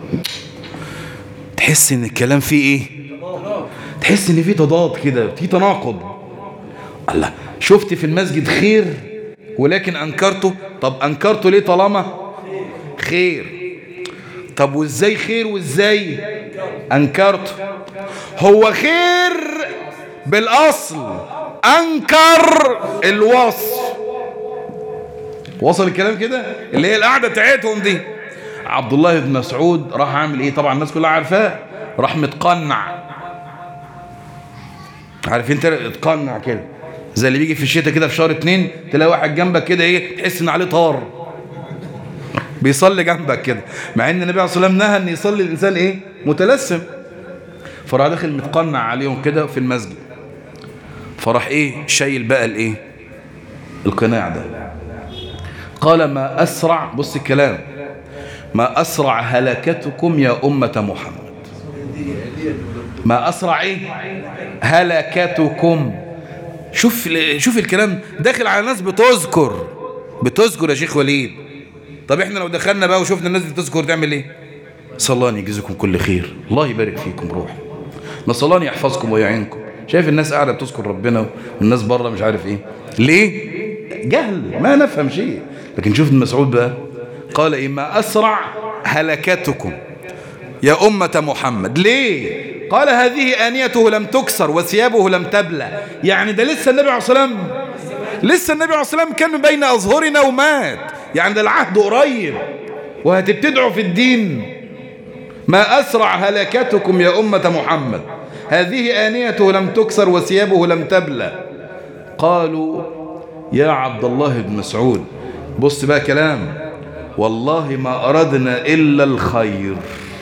تحس ان الكلام فيه ايه؟ تحس ان فيه تضاد كده، فيه تناقض. الله، شفت في المسجد خير ولكن أنكرته. طب أنكرته ليه طالما خير. طب وازاي خير وازاي انكرته؟ هو خير بالاصل، انكر الوصف. وصل الكلام كده؟ اللي هي القعده بتاعتهم دي. عبد الله بن مسعود راح عامل ايه؟ طبعا الناس كلها عارفاه. راح متقنع، عارف انت اتقنع كده زي اللي بيجي في الشتاء كده في شهر 2 تلاقي واحد جنبك كده ايه، تحس ان عليه طار بيصلي جنبك كده، مع ان النبي عليه الصلاه والسلام نهى ان يصلي الانسان ايه، متلثم. فراح داخل متقنع عليهم كده في المسجد، فراح ايه، شايل بقى الايه، القناع ده. قال ما اسرع، بص الكلام، ما اسرع هلكتكم يا امه محمد. ما اسرع ايه، هلكتكم. شوف الكلام داخل على ناس بتذكر يا شيخ وليد. طب احنا لو دخلنا بقى وشوفنا الناس اللي بتذكر تعمل ايه؟ نسال الله ان يجزيكم كل خير، الله يبارك فيكم روح، نسال الله ان يحفظكم ويعينكم. شايف الناس قاعده بتذكر ربنا والناس بره مش عارف ايه ليه؟ جهل، ما نفهم شيء. لكن شوف ابن مسعود بقى قال ايه، ما اسرع هلكتكم يا امه محمد. ليه؟ قال هذه آنيته لم تكسر وثيابه لم تبلى. يعني ده لسه النبي عليه الصلاة والسلام كان بين أظهرنا ومات، يعني ده العهد قريب وهتبتدعوا في الدين. ما أسرع هلكتكم يا أمة محمد، هذه آنيته لم تكسر وثيابه لم تبلى. قالوا يا عبد الله بن مسعود، بص بقى كلام، والله ما أردنا إلا الخير.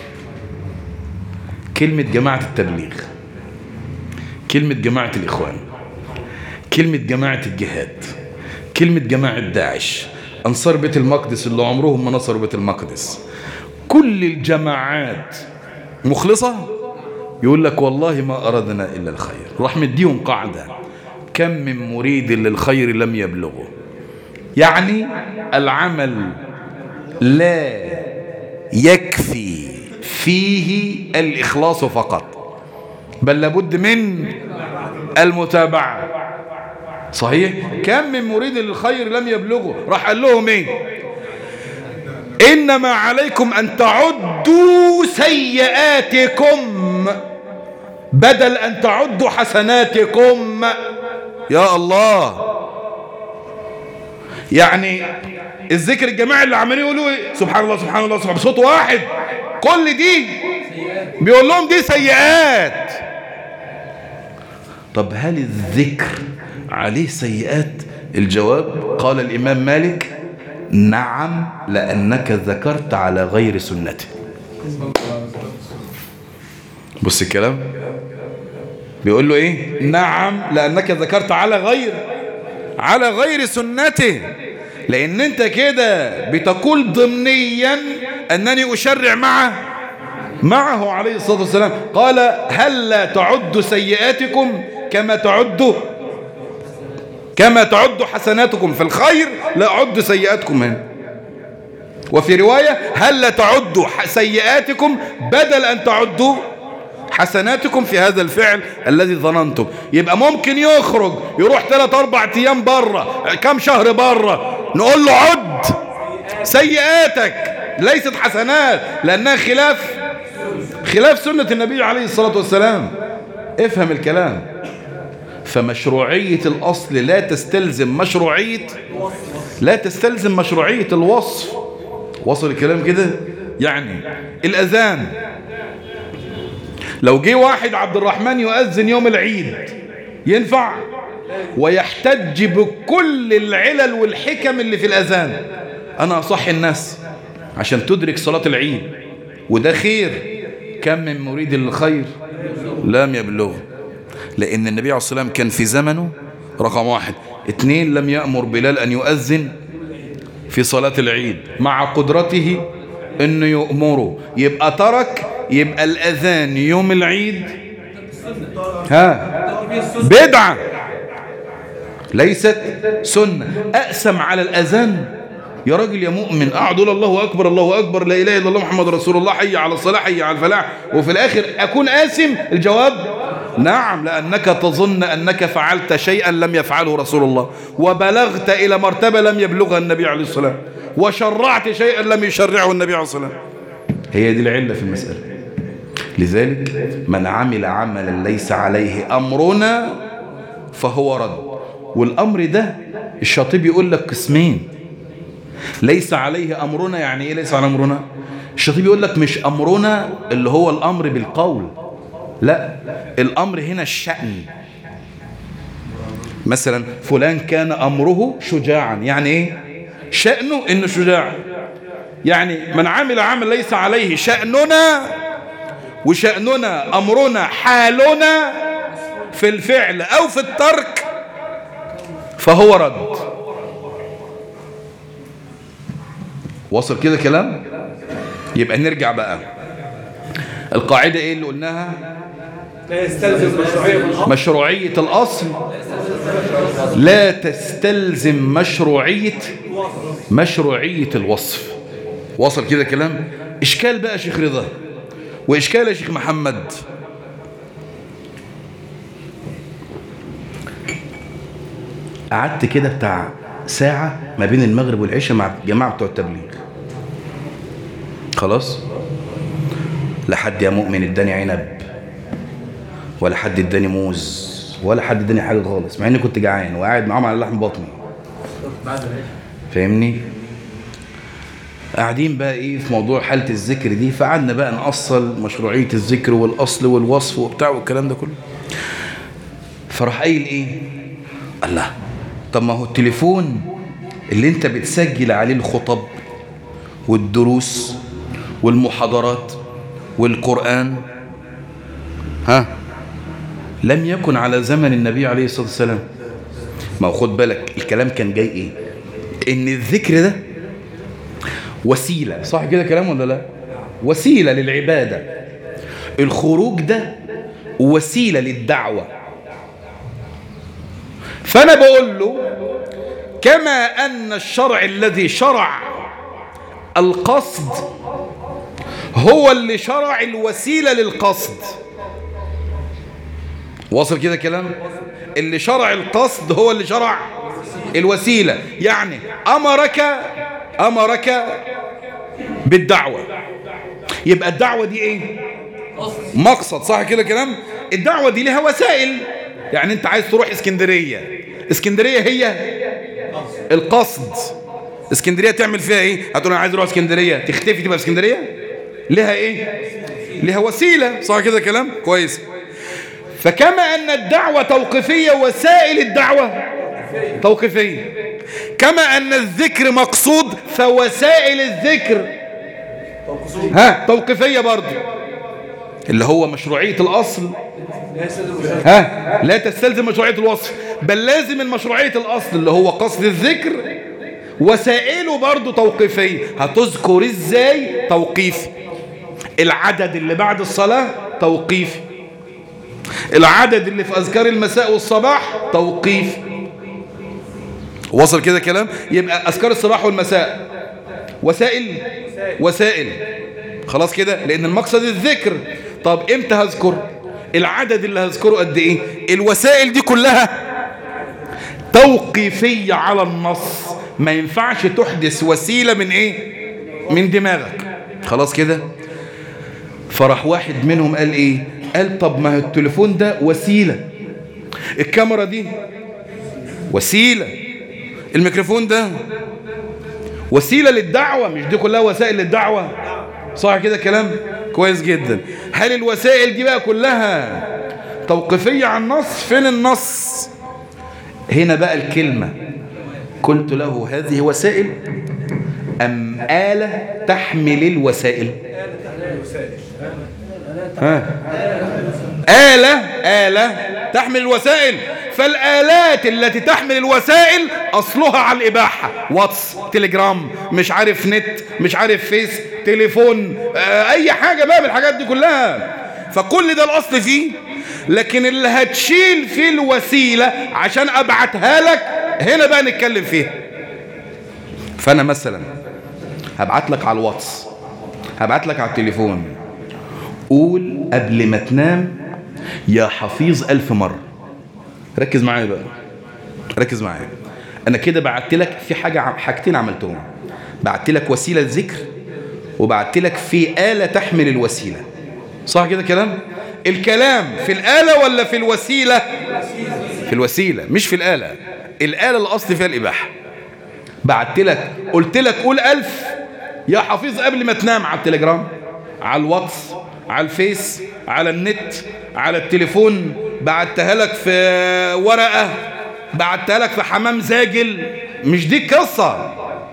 كلمة جماعة التبليغ، كلمة جماعة الإخوان، كلمة جماعة الجهاد، كلمة جماعة داعش، أنصار بيت المقدس اللي عمرهم ما نصروا بيت المقدس، كل الجماعات مخلصة يقول لك والله ما أردنا إلا الخير. راح مديهم قاعدة، كم من مريد للخير لم يبلغه. يعني العمل لا يكفي فيه الإخلاص فقط، بل لابد من المتابعة. صحيح؟ كم من مريد للخير لم يبلغه. راح قال لهم ايه، إنما عليكم أن تعدوا سيئاتكم بدل أن تعدوا حسناتكم. يا الله، يعني الذكر الجماعي اللي عمالين يقولوا ايه، سبحان الله سبحان الله سبحان، بصوت واحد، كل دي بيقول لهم دي سيئات. طب هل الذكر عليه سيئات؟ الجواب قال الإمام مالك نعم، لأنك ذكرت على غير سنته. بص الكلام بيقول له ايه، نعم لأنك ذكرت على غير سنته، لأن انت كده بتقول ضمنيا أنني أشرع معه عليه الصلاة والسلام. قال هل لا تعد سيئاتكم كما تعد حسناتكم في الخير، لا أعد سيئاتكم هنا. وفي رواية هل لا تعد سيئاتكم بدل أن تعدوا حسناتكم في هذا الفعل الذي ظننتم. يبقى ممكن يروح 3-4 أيام بره، كم شهر بره، نقول له عد سيئاتك ليست حسنات، لأنها خلاف سنة النبي عليه الصلاة والسلام. افهم الكلام. فمشروعية الأصل لا تستلزم مشروعية الوصف. وصل الكلام كده؟ يعني الأذان، لو جه واحد عبد الرحمن يؤذن يوم العيد ينفع؟ ويحتج بكل العلل والحكم اللي في الأذان، أنا أصحي الناس عشان تدرك صلاة العيد، وده خير. كم من مريد للخير لم يبلغ، لأن النبي عليه الصلاة والسلام كان في زمنه رقم 1. 2 لم يأمر بلال أن يؤذن في صلاة العيد مع قدرته أنه يأمره، يبقى ترك، يبقى الأذان يوم العيد بدعة ليست سنة. أقسم على الأذان يا راجل يا مؤمن، أقعد أقول الله أكبر الله أكبر لا إله إلا الله محمد رسول الله، حي على الصلاة حي على الفلاح، وفي الآخر أكون آثم؟ الجواب نعم، لأنك تظن أنك فعلت شيئا لم يفعله رسول الله، وبلغت إلى مرتبة لم يبلغها النبي عليه الصلاة والسلام. وشرعت شيئا لم يشرعه النبي عليه الصلاة والسلام. هي دي العلة في المسألة. لذلك من عمل عملا ليس عليه أمرنا فهو رد. والأمر ده الشاطبي يقول لك قسمين. ليس عليه أمرنا يعني إيه ليس على أمرنا؟ الشاطبي يقول لك مش أمرنا اللي هو الأمر بالقول، لا، الأمر هنا الشأن. مثلا فلان كان أمره شجاعا، يعني إيه؟ شأنه إنه شجاع. يعني من عمل عمل ليس عليه شأننا، وشأننا أمرنا حالنا في الفعل أو في الترك فهو رد. وصل كده كلام؟ يبقى نرجع بقى القاعدة ايه اللي قلناها؟ لا يستلزم مشروعية الأصل لا تستلزم مشروعية الوصف. وصل كده كلام؟ إشكال بقى شيخ رضا وإشكال يا شيخ محمد. قعدت كده بتاع ساعة ما بين المغرب والعشاء مع الجماعة بتوع التبليغ. خلاص، لا حد يا مؤمن اداني عنب، ولا حد اداني موز، ولا حد اداني حاجة خالص، مع اني كنت جعان وقاعد معاهم على لحم بطني. فاهمني؟ قاعدين بقى ايه في موضوع حالة الذكر دي، فقعدنا بقى نأصل مشروعية الذكر والأصل والوصف وبتاع والكلام ده كله. فراح قايل ايه؟ الله، طب ما هو التليفون اللي انت بتسجل عليه الخطب والدروس والمحاضرات والقرآن لم يكن على زمن النبي عليه الصلاة والسلام. ما هو خد بالك الكلام كان جاي ايه؟ ان الذكر ده وسيلة، صح كده كلام ولا لا؟ وسيلة للعبادة. الخروج ده وسيلة للدعوة. فأنا بقول له كما أن الشرع الذي شرع القصد هو اللي شرع الوسيلة للقصد. واصل كده كلام؟ اللي شرع القصد هو اللي شرع الوسيلة. يعني أمرك بالدعوة، يبقى الدعوة دي ايه؟ مقصد، صح كده كلام؟ الدعوة دي لها وسائل. يعني انت عايز تروح اسكندرية هي القصد. اسكندرية تعمل فيها ايه؟ هتقول انا عايز اروح اسكندرية، تختفي تبقى اسكندرية؟ لها ايه؟ لها وسيلة، صح كده كلام؟ كويس. فكما ان الدعوة توقيفية، وسائل الدعوة توقيفية. كما ان الذكر مقصود، فوسائل الذكر توقيفية برضه، اللي هو مشروعية الأصل لا تستلزم مشروعية الوصف، بل لازم المشروعية الأصل اللي هو قصد الذكر، وسائله برضه توقيفية. هتذكر ازاي؟ توقيفي. العدد اللي بعد الصلاة توقيفي. العدد اللي في أذكار المساء والصباح توقيفي. وصل كده كلام؟ يبقى أذكار الصباح والمساء وسائل. خلاص كده، لأن المقصد الذكر. طب امتى هذكر؟ العدد اللي هذكره قد ايه؟ الوسائل دي كلها توقيفية على النص. ما ينفعش تحدث وسيلة من ايه؟ من دماغك. خلاص كده. فرح واحد منهم قال ايه؟ قال طب ما التليفون ده وسيلة، الكاميرا دي وسيلة، الميكروفون ده وسيلة للدعوة. مش دي كلها وسائل للدعوة؟ صح كده كلام؟ كويس جدا. هل الوسائل دي بقى كلها توقيفية عن النص؟ فين النص؟ هنا بقى الكلمة قلت له هذه وسائل أم آلة تحمل الوسائل؟ آلة تحمل الوسائل. فالآلات التي تحمل الوسائل أصلها على الإباحة. واتس، تليجرام، مش عارف نت، مش عارف فيس، تليفون، أي حاجة بقى من الحاجات دي كلها. فكل ده الأصل فيه. لكن اللي هتشيل فيه الوسيلة عشان أبعتها لك، هنا بقى نتكلم فيها. فأنا مثلا هبعت لك على الواتس، هبعت لك على التليفون، قول قبل ما تنام يا حفيظ 1000 مرة. ركز معايا بقى، ركز معايا. أنا كده بعت لك في حاجتين عملتهم. بعت لك وسيلة ذكر وبعت لك في آلة تحمل الوسيلة. صح كده كلام؟ الكلام في الآلة ولا في الوسيلة؟ في الوسيلة مش في الآلة. الآلة الأصل فيها الإباحة. بعت لك قلت لك قول 1000 يا حفيظ قبل ما تنام على التليجرام، على الواتس، على الفيس، على النت، على التليفون، بعتها لك في ورقة، بعتها لك في حمام زاجل. مش دي القصة.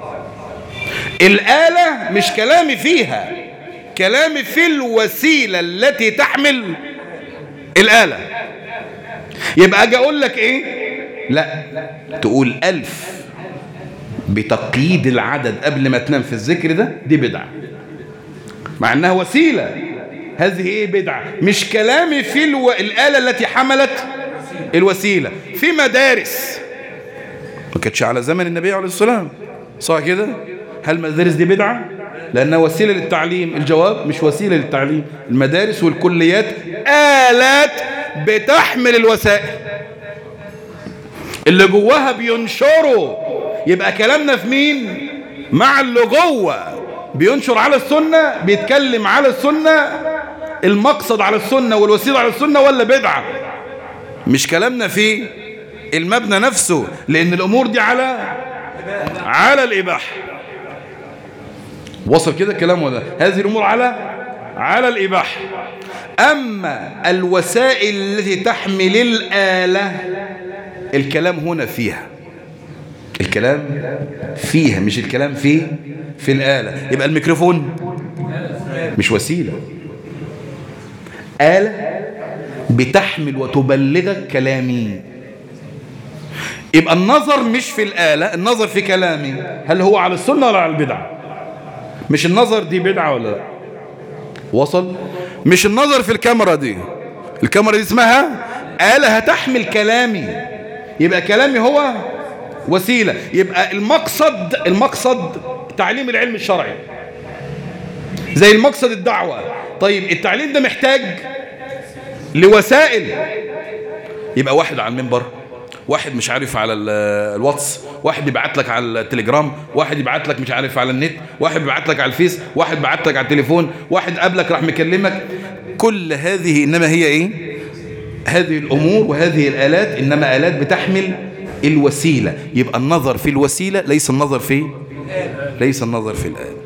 الآلة مش كلامي فيها، كلامي في الوسيلة التي تحمل الآلة. يبقى أجي أقول لك إيه؟ لا، تقول 1000 بتقييد العدد قبل ما تنام في الذكر ده، دي بدعة مع أنها وسيلة. هذه إيه؟ بدعة. مش كلامي في الآلة التي حملت الوسيلة. في مدارس ما كانتش على زمن النبي عليه الصلاة والسلام، صح كده؟ هل المدارس دي بدعة؟ لأنها وسيلة للتعليم. الجواب مش وسيلة للتعليم. المدارس والكليات آلات بتحمل الوسائل اللي جواها بينشروا. يبقى كلامنا في مين؟ مع اللي جوه بينشر على السنة، بيتكلم على السنة، المقصد على السنة والوسيلة على السنة، ولا بدعة؟ مش كلامنا في المبنى نفسه، لأن الأمور دي على الإباحة. وصل كده الكلام ولا؟ هذه الأمور على الإباحة. أما الوسائل التي تحمل الآلة، الكلام هنا فيها، الكلام فيها مش الكلام في الآلة. يبقى الميكروفون مش وسيلة، آلة بتحمل وتبلغك كلامي. يبقى النظر مش في الآلة، النظر في كلامي. هل هو على السنة ولا على البدعة؟ مش النظر دي بدعة ولا لا؟ وصل؟ مش النظر في الكاميرا دي. الكاميرا دي اسمها آلة هتحمل كلامي، يبقى كلامي هو وسيلة. يبقى المقصد تعليم العلم الشرعي زي المقصد الدعوة. طيب التعليم ده محتاج لوسائل. يبقى واحد على المنبر، واحد مش عارف على الواتس، واحد يبعت لك على التليجرام، واحد يبعت لك مش عارف على النت، واحد يبعت لك على الفيس، واحد يبعت لك على التليفون، واحد قبلك راح مكلمك. كل هذه إنما هي إيه؟ هذه الأمور وهذه الآلات إنما آلات بتحمل الوسيلة. يبقى النظر في الوسيلة ليس النظر في الآلة.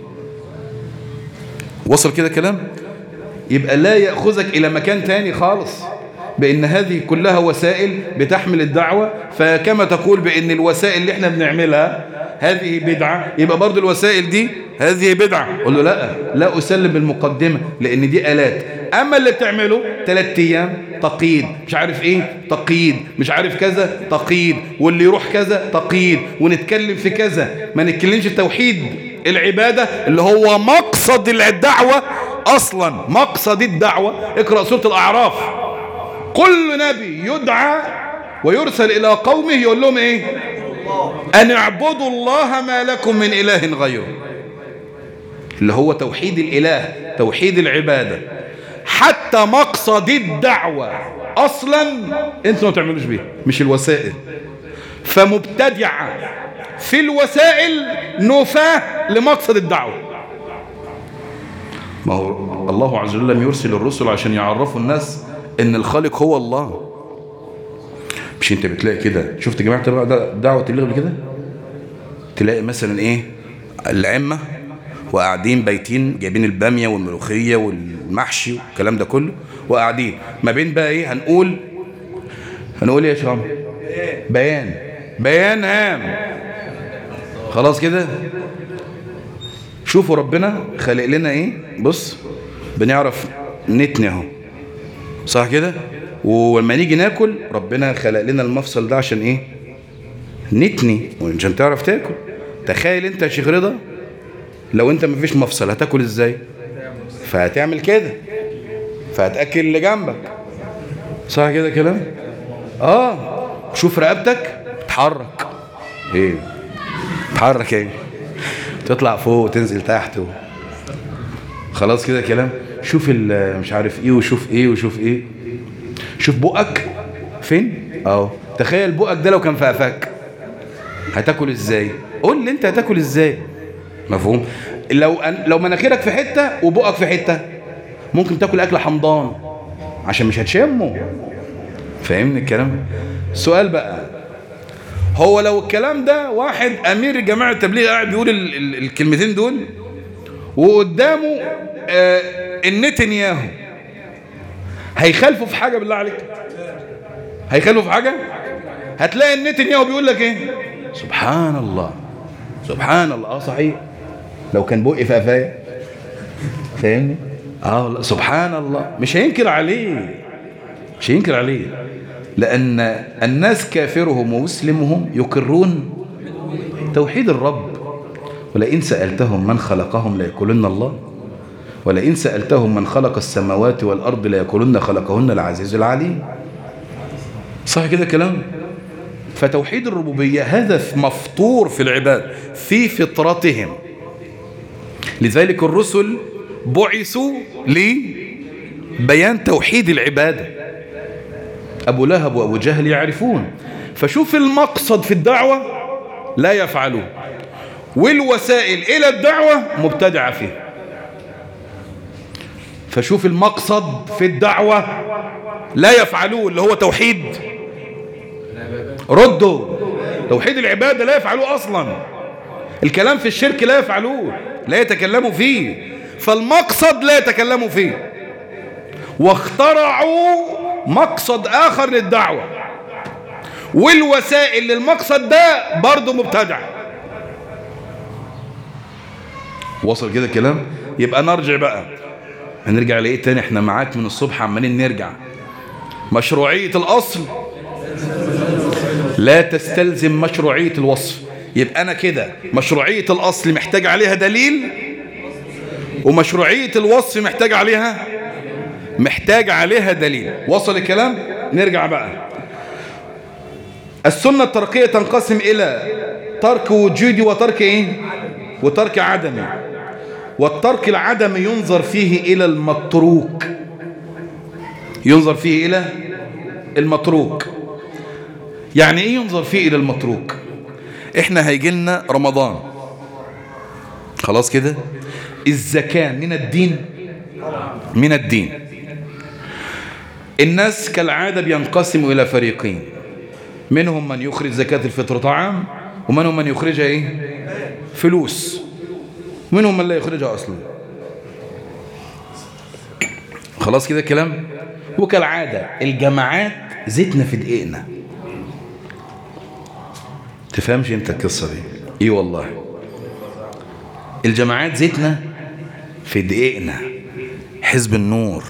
وصل كده كلام؟ يبقى لا يأخذك إلى مكان تاني خالص بأن هذه كلها وسائل بتحمل الدعوة. فكما تقول بأن الوسائل اللي احنا بنعملها هذه بدعة، يبقى برضو الوسائل دي هذه بدعة. قل له لا أسلم بالمقدمة، لأن دي آلات. أما اللي بتعمله 3 أيام تقييد، مش عارف إيه تقييد، مش عارف كذا تقييد، واللي يروح كذا تقييد، ونتكلم في كذا. ما نتكلمش في توحيد العبادة اللي هو مقصد الدعوة أصلا. مقصد الدعوة اقرأ سورة الأعراف. كل نبي يدعى ويرسل إلى قومه يقول لهم إيه؟ أن اعبدوا الله ما لكم من إله غيره، اللي هو توحيد الإله، توحيد العبادة. حتى مقصد الدعوة أصلا أنتوا ما تعملوش بيه، مش الوسائل. فمبتدعة في الوسائل نفاه لمقصد الدعوة. ما هو الله عز وجل لم يرسل الرسل عشان يعرفوا الناس ان الخالق هو الله. مش انت بتلاقي كده، شفت جماعة دعوة اللي قبل كده، تلاقي مثلا ايه العمة وقاعدين بايتين جايبين البامية والملوخية والمحشي والكلام ده كله، وقاعدين ما بين بقى ايه، هنقول ايه يا شرام؟ بيان هام. خلاص كده. شوفوا ربنا خلق لنا ايه. بص بنعرف نتني اهو، صح كده؟ ولما نيجي ناكل ربنا خلق لنا المفصل ده عشان ايه؟ نتني وعشان تعرف تاكل. تخيل انت يا شيخ رضا لو انت مفيش مفصل هتاكل ازاي؟ فهتعمل كده، فهتاكل اللي جنبك، صح كده كلام؟ شوف رقبتك تتحرك ايه، تتحرك ايه، تطلع فوق وتنزل تحت خلاص كده كلام. شوف مش عارف ايه وشوف ايه وشوف ايه. شوف بقك فين تخيل بقك ده لو كان في قفاك هتاكل ازاي؟ قول لي انت هتاكل ازاي؟ مفهوم؟ لو مناخيرك في حتة وبقك في حتة ممكن تاكل أكل حمضان عشان مش هتشمه. فاهمني الكلام؟ السؤال بقى، هو لو الكلام ده واحد أمير جماعة التبليغ قاعد بيقول الكلمتين دول وقدامه النتنياهو، هيخالفوا في حاجة بالله عليك؟ هيخالفوا في حاجة؟ هتلاقي النتنياهو بيقول لك ايه؟ سبحان الله سبحان الله. صحيح، لو كان بقي في قفايا، فاهمني؟ سبحان الله. مش هينكر عليه، مش هينكر عليه، لأن الناس كافرهم ومسلمهم يقرون توحيد الرب. ولئن سألتهم من خلقهم ليقولن الله، ولئن سألتهم من خلق السماوات والأرض ليقولن خلقهن العزيز العليم. صح كده كلام؟ فتوحيد الربوبية هذا مفطور في العباد في فطرتهم. لذلك الرسل بعثوا لبيان توحيد العبادة. أبو لهب وأبو جهل يعرفون، فشوف المقصد في الدعوة لا يفعلون، والوسائل إلى الدعوة مبتدعة فيه. فشوف المقصد في الدعوة لا يفعلون اللي هو توحيد، ردوا توحيد العبادة لا يفعلوه أصلا. الكلام في الشرك لا يفعلوه، لا يتكلموا فيه، فالمقصد لا يتكلموا فيه، واخترعوا مقصد آخر للدعوة، والوسائل للمقصد ده برضو مبتدع. وصل كده الكلام؟ يبقى نرجع بقى، هنرجع لإيه تاني؟ احنا معاك من الصبح عمالين نرجع. مشروعية الأصل لا تستلزم مشروعية الوصف. يبقى أنا كده مشروعية الأصل محتاج عليها دليل، ومشروعية الوصف محتاج عليها دليل. وصل الكلام؟ نرجع بقى. السنة التركية تنقسم إلى ترك وجودي وترك إيه؟ وترك عدمي. والترك العدمي ينظر فيه إلى المتروك، ينظر فيه إلى المتروك. يعني إيه ينظر فيه إلى المتروك؟ إحنا هيجي لنا رمضان خلاص كده، الزكاة من الدين، من الدين. الناس كالعادة بينقسموا إلى فريقين، منهم من يخرج زكاة الفطر طعام، ومنهم من يخرجها إيه؟ فلوس، منهم من لا يخرجها أصلا. خلاص كده الكلام؟ وكالعادة الجماعات زيتنا في دقيقنا. تفهمش انت القصة دي؟ ايه والله، الجماعات زيتنا في دقيقنا. حزب النور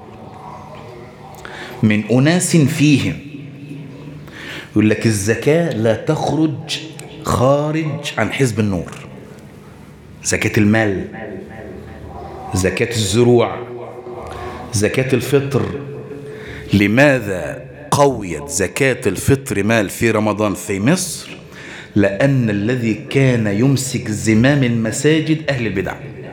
من أناس فيهم يقول لك الزكاة لا تخرج خارج عن حزب النور. زكاة المال، زكاة الزروع، زكاة الفطر. لماذا قويت زكاة الفطر مال في رمضان في مصر؟ لأن الذي كان يمسك زمام المساجد أهل البدع،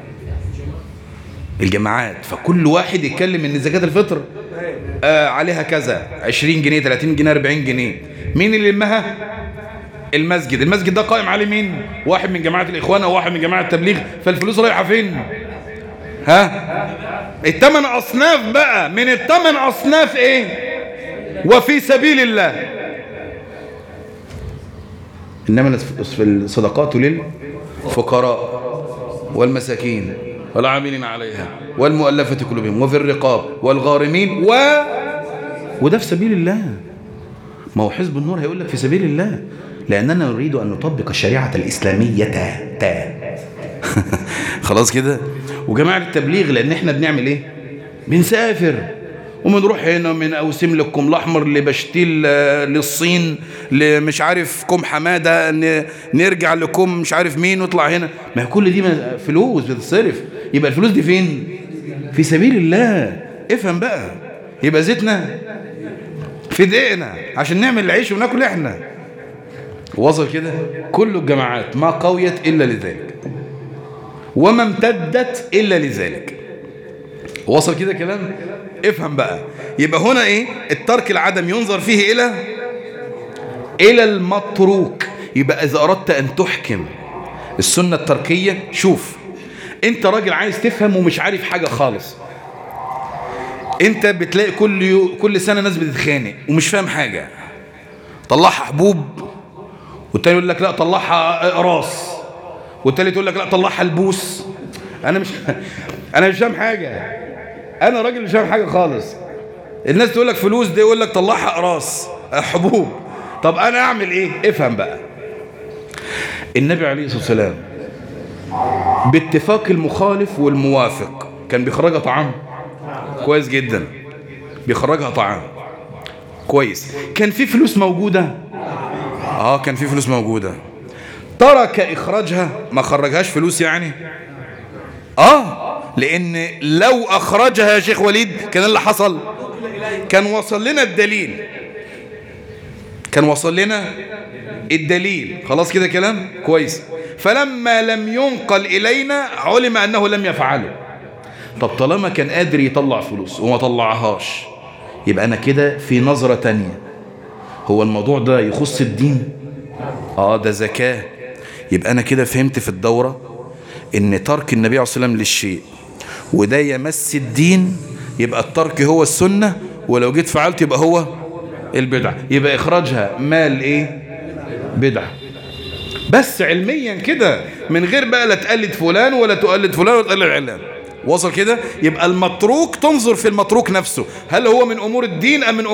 الجماعات. فكل واحد يتكلم ان زكاة الفطر عليها كذا، 20 جنيه 30 جنيه 40 جنيه. مين اللي يلمها؟ المسجد. المسجد ده قائم عليه مين؟ واحد من جماعة الإخوان أو واحد من جماعة التبليغ. فالفلوس رايحة فين؟ الثمان أصناف بقى، من الثمان أصناف إيه؟ وفي سبيل الله. إنما الصدقات للفقراء والمساكين والعاملين عليها والمؤلفة قلوبهم وفي الرقاب والغارمين وده في سبيل الله. ما هو حزب النور هيقول لك في سبيل الله، لأننا نريد أن نطبق الشريعة الإسلامية خلاص كده. وجماعة التبليغ لأن احنا بنعمل ايه؟ بنسافر وبنروح هنا من أوسم للكم الأحمر لبشتيل للصين مش عارف كم حمادة، نرجع لكم مش عارف مين ونطلع هنا. ما كل دي فلوس بتتصرف. يبقى الفلوس دي فين؟ في سبيل الله. افهم بقى، يبقى زيتنا في دقيقنا عشان نعمل العيش وناكل احنا. وصل كده؟ كل الجماعات ما قويت إلا لذلك وما امتدت إلا لذلك. وصل كده كلام؟ افهم بقى. يبقى هنا ايه؟ الترك العدم ينظر فيه إلى المتروك. يبقى إذا أردت أن تحكم السنة التركية. شوف انت راجل عايز تفهم ومش عارف حاجة خالص، انت بتلاقي كل سنة ناس بتتخانق ومش فاهم حاجة، طلعها حبوب، والتاني يقول لك لا طلعها اقراص، والتالت يقول لك لا طلعها البوس. انا مش فاهم حاجة، انا راجل مش فاهم حاجة خالص. الناس تقول لك فلوس، دي يقول لك طلعها اقراص حبوب. طب انا اعمل ايه؟ افهم بقى. النبي عليه الصلاة والسلام باتفاق المخالف والموافق كان بيخرجها طعام كويس جدا، بيخرجها طعام كويس. كان في فلوس موجودة؟ كان في فلوس موجودة. ترك إخراجها، ما خرجهاش فلوس يعني؟ لأن لو أخرجها يا شيخ وليد كان اللي حصل، كان وصل لنا الدليل، كان وصل لنا الدليل. خلاص كده كلام كويس. فلما لم ينقل إلينا علم أنه لم يفعله. طب طالما كان قادر يطلع فلوس وما طلعهاش، يبقى أنا كده في نظرة تانية، هو الموضوع ده يخص الدين؟ ده زكاة. يبقى أنا كده فهمت في الدورة إن ترك النبي عليه الصلاة والسلام للشيء وده يمس الدين، يبقى الترك هو السنة، ولو جيت فعلت يبقى هو البدعة. يبقى إخراجها مال إيه؟ بدعة. بس علميا كده، من غير بقى لا تقلد فلان ولا تقلد فلان ولا تقلد علان. وصل كده؟ يبقى المتروك تنظر في المتروك نفسه، هل هو من أمور الدين أم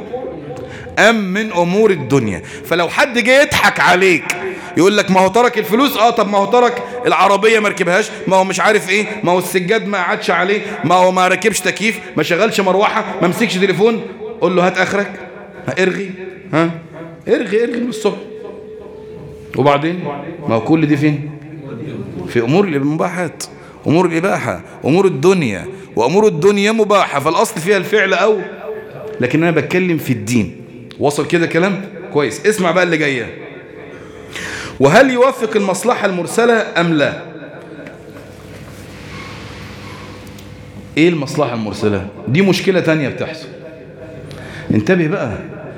من أمور الدنيا. فلو حد جاي يضحك عليك يقول لك ما هو ترك الفلوس، طب ما هو ترك العربية ما ركبهاش، ما هو مش عارف ايه، ما هو السجاد ما قعدش عليه، ما هو ما ركبش تكييف، ما شغلش مروحة، ما مسكش تليفون، قول له هات اخرك، ارغي من الصبح. وبعدين ما هو كل دي فين؟ في امور المباحات، امور الاباحة، امور الدنيا، وامور الدنيا مباحة، فالاصل فيها الفعل لكن انا بتكلم في الدين. وصل كده كلام كويس. اسمع بقى اللي جايه. وهل يوافق المصلحة المرسلة أم لا؟ إيه المصلحة المرسلة؟ دي مشكلة تانية بتحصل. انتبه بقى،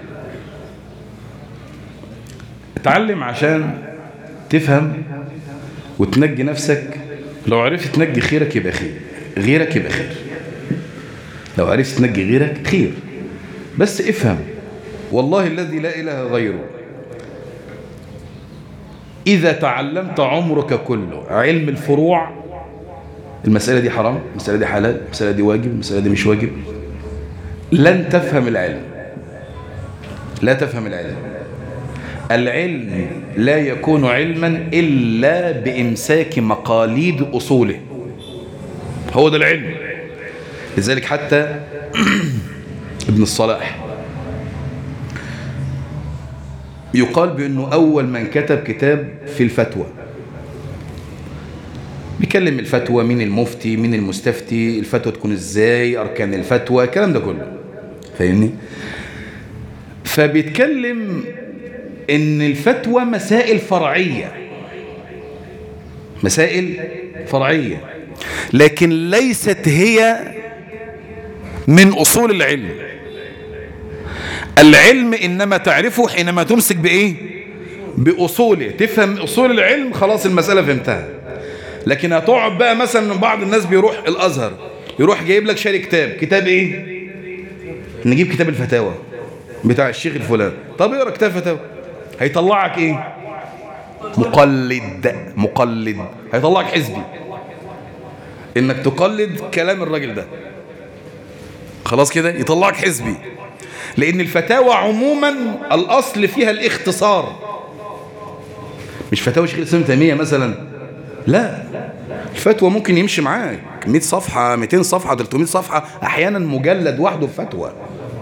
اتعلم عشان تفهم وتنجي نفسك. لو عرفت تنجي خيرك يبقى خير، غيرك يبقى خير. لو عرفت تنجي غيرك خير، بس افهم والله الذي لا إله غيره، إذا تعلمت عمرك كله علم الفروع، المسألة دي حرام، المسألة دي حلال، المسألة دي واجب، المسألة دي مش واجب، لن تفهم العلم. لا تفهم العلم. العلم لا يكون علما إلا بإمساك مقاليد أصوله، هو ده العلم. لذلك حتى ابن الصلاح يقال بأنه أول من كتب كتاب في الفتوى، بيكلم الفتوى، مين المفتي، مين المستفتي، الفتوى تكون ازاي، أركان الفتوى، الكلام ده كله، فاهمني؟ فبيتكلم إن الفتوى مسائل فرعية، مسائل فرعية، لكن ليست هي من أصول العلم. العلم إنما تعرفه حينما تمسك بإيه؟ بأصوله. تفهم أصول العلم، خلاص المسألة فهمتها. لكن هتقعد بقى مثلا، بعض الناس بيروح الأزهر يروح جايب لك شاري كتاب إيه؟ نجيب كتاب الفتاوى بتاع الشيخ الفلان. طب اقرا كتاب فتاوى، هيطلعك إيه؟ مقلد، هيطلعك حزبي، إنك تقلد كلام الراجل ده. خلاص كده يطلعك حزبي، لأن الفتاوى عموما الأصل فيها الاختصار. مش فتاوى شيخ الإسلام تيمية مثلا، لا، الفتوى ممكن يمشي معاك 100 صفحة 200 صفحة 300 صفحة، أحيانا مجلد وحده في فتوى.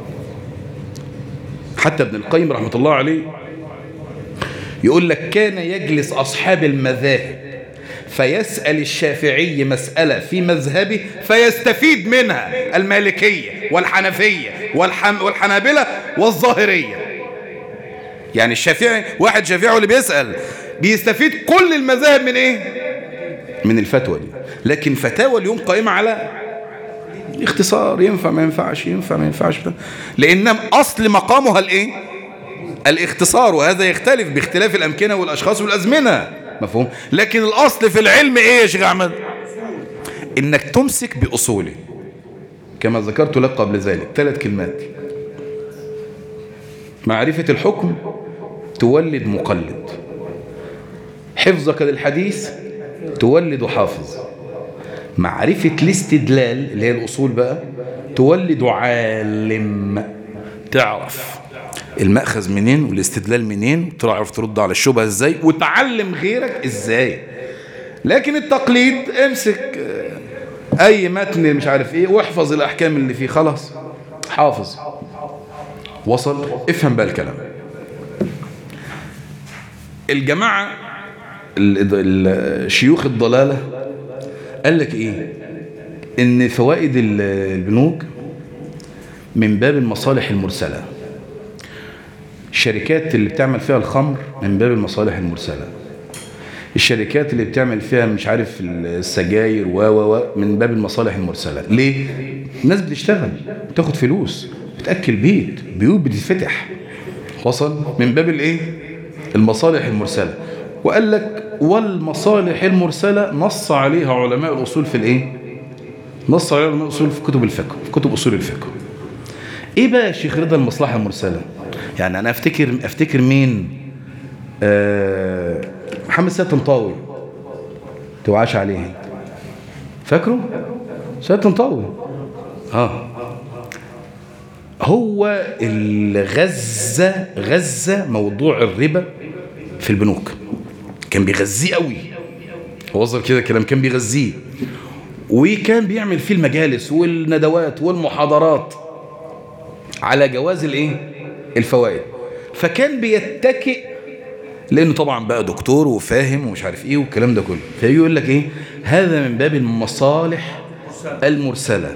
حتى ابن القيم رحمة الله عليه يقول لك كان يجلس أصحاب المذاهب فيسأل الشافعي مسألة في مذهبه فيستفيد منها المالكية والحنفية والحنابلة والظاهرية. يعني الشافعي، واحد شافعي اللي بيستفيد كل المذاهب من ايه؟ من الفتوى دي. لكن فتاوى اليوم قائمة على اختصار، ينفع ما ينفعش، ينفع ما ينفعش، لأن أصل مقامها الايه؟ الاختصار. وهذا يختلف باختلاف الأمكنة والأشخاص والأزمنة. مفهوم؟ لكن الأصل في العلم إيه يا شيخ أحمد؟ إنك تمسك بأصوله كما ذكرت لك قبل ذلك 3 كلمات: معرفة الحكم تولد مقلد، حفظك للحديث تولد حافظ، معرفة الاستدلال اللي هي الأصول بقى تولد عالم، تعرف المأخذ منين والاستدلال منين وتعرف ترد على الشبهة ازاي وتعلم غيرك ازاي. لكن التقليد امسك اي متن مش عارف ايه واحفظ الاحكام اللي فيه، خلاص حافظ. وصل؟ افهم بقى الكلام. الجماعة شيوخ الضلالة قال لك ايه؟ ان فوائد البنوك من باب المصالح المرسلة، الشركات اللي بتعمل فيها الخمر من باب المصالح المرسلة، الشركات اللي بتعمل فيها مش عارف السجاير من باب المصالح المرسلة. ليه؟ الناس بتشتغل بتاخد فلوس بتأكل بيوت بتتفتح. وصل؟ من باب الايه؟ المصالح المرسلة. وقال لك والمصالح المرسلة نص عليها علماء الأصول في الايه؟ نص عليها علماء الأصول في كتب الفقه، في كتب أصول الفقه. ايه بقى يا شيخ رضا المصلحة المرسلة؟ يعني انا افتكر مين؟ محمد سيد طنطاوي، توعاش عليه، فاكره؟ سيد طنطاوي هو اللي غزة موضوع الربا في البنوك، كان بيغذيه قوي. وصل كده كلام، كان بيغذيه وكان بيعمل فيه المجالس والندوات والمحاضرات على جواز الايه؟ الفوائد. فكان بيتكئ لانه طبعا بقى دكتور وفاهم ومش عارف ايه والكلام ده كله، فيجي يقول لك ايه؟ هذا من باب المصالح المرسلة.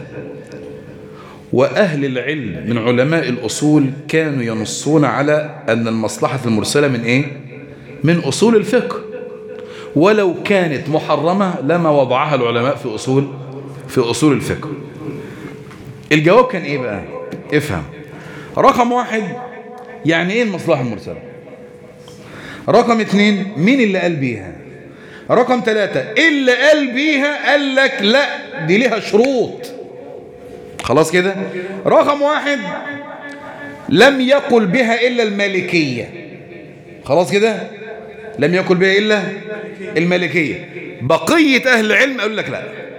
واهل العلم من علماء الاصول كانوا ينصون على ان المصلحة المرسلة من ايه؟ من اصول الفقه، ولو كانت محرمة لما وضعها العلماء في اصول الفقه. الجواب كان ايه بقى؟ افهم. رقم 1 يعني ايه المصلحة المرسلة؟ رقم 2 مين اللي قال بيها؟ رقم 3 اللي قال بيها قال لك لا دي ليها شروط. خلاص كده. رقم 1 لم يقل بها إلا المالكية. خلاص كده، لم يقل بها إلا المالكية. بقية أهل العلم قالوا لك لا،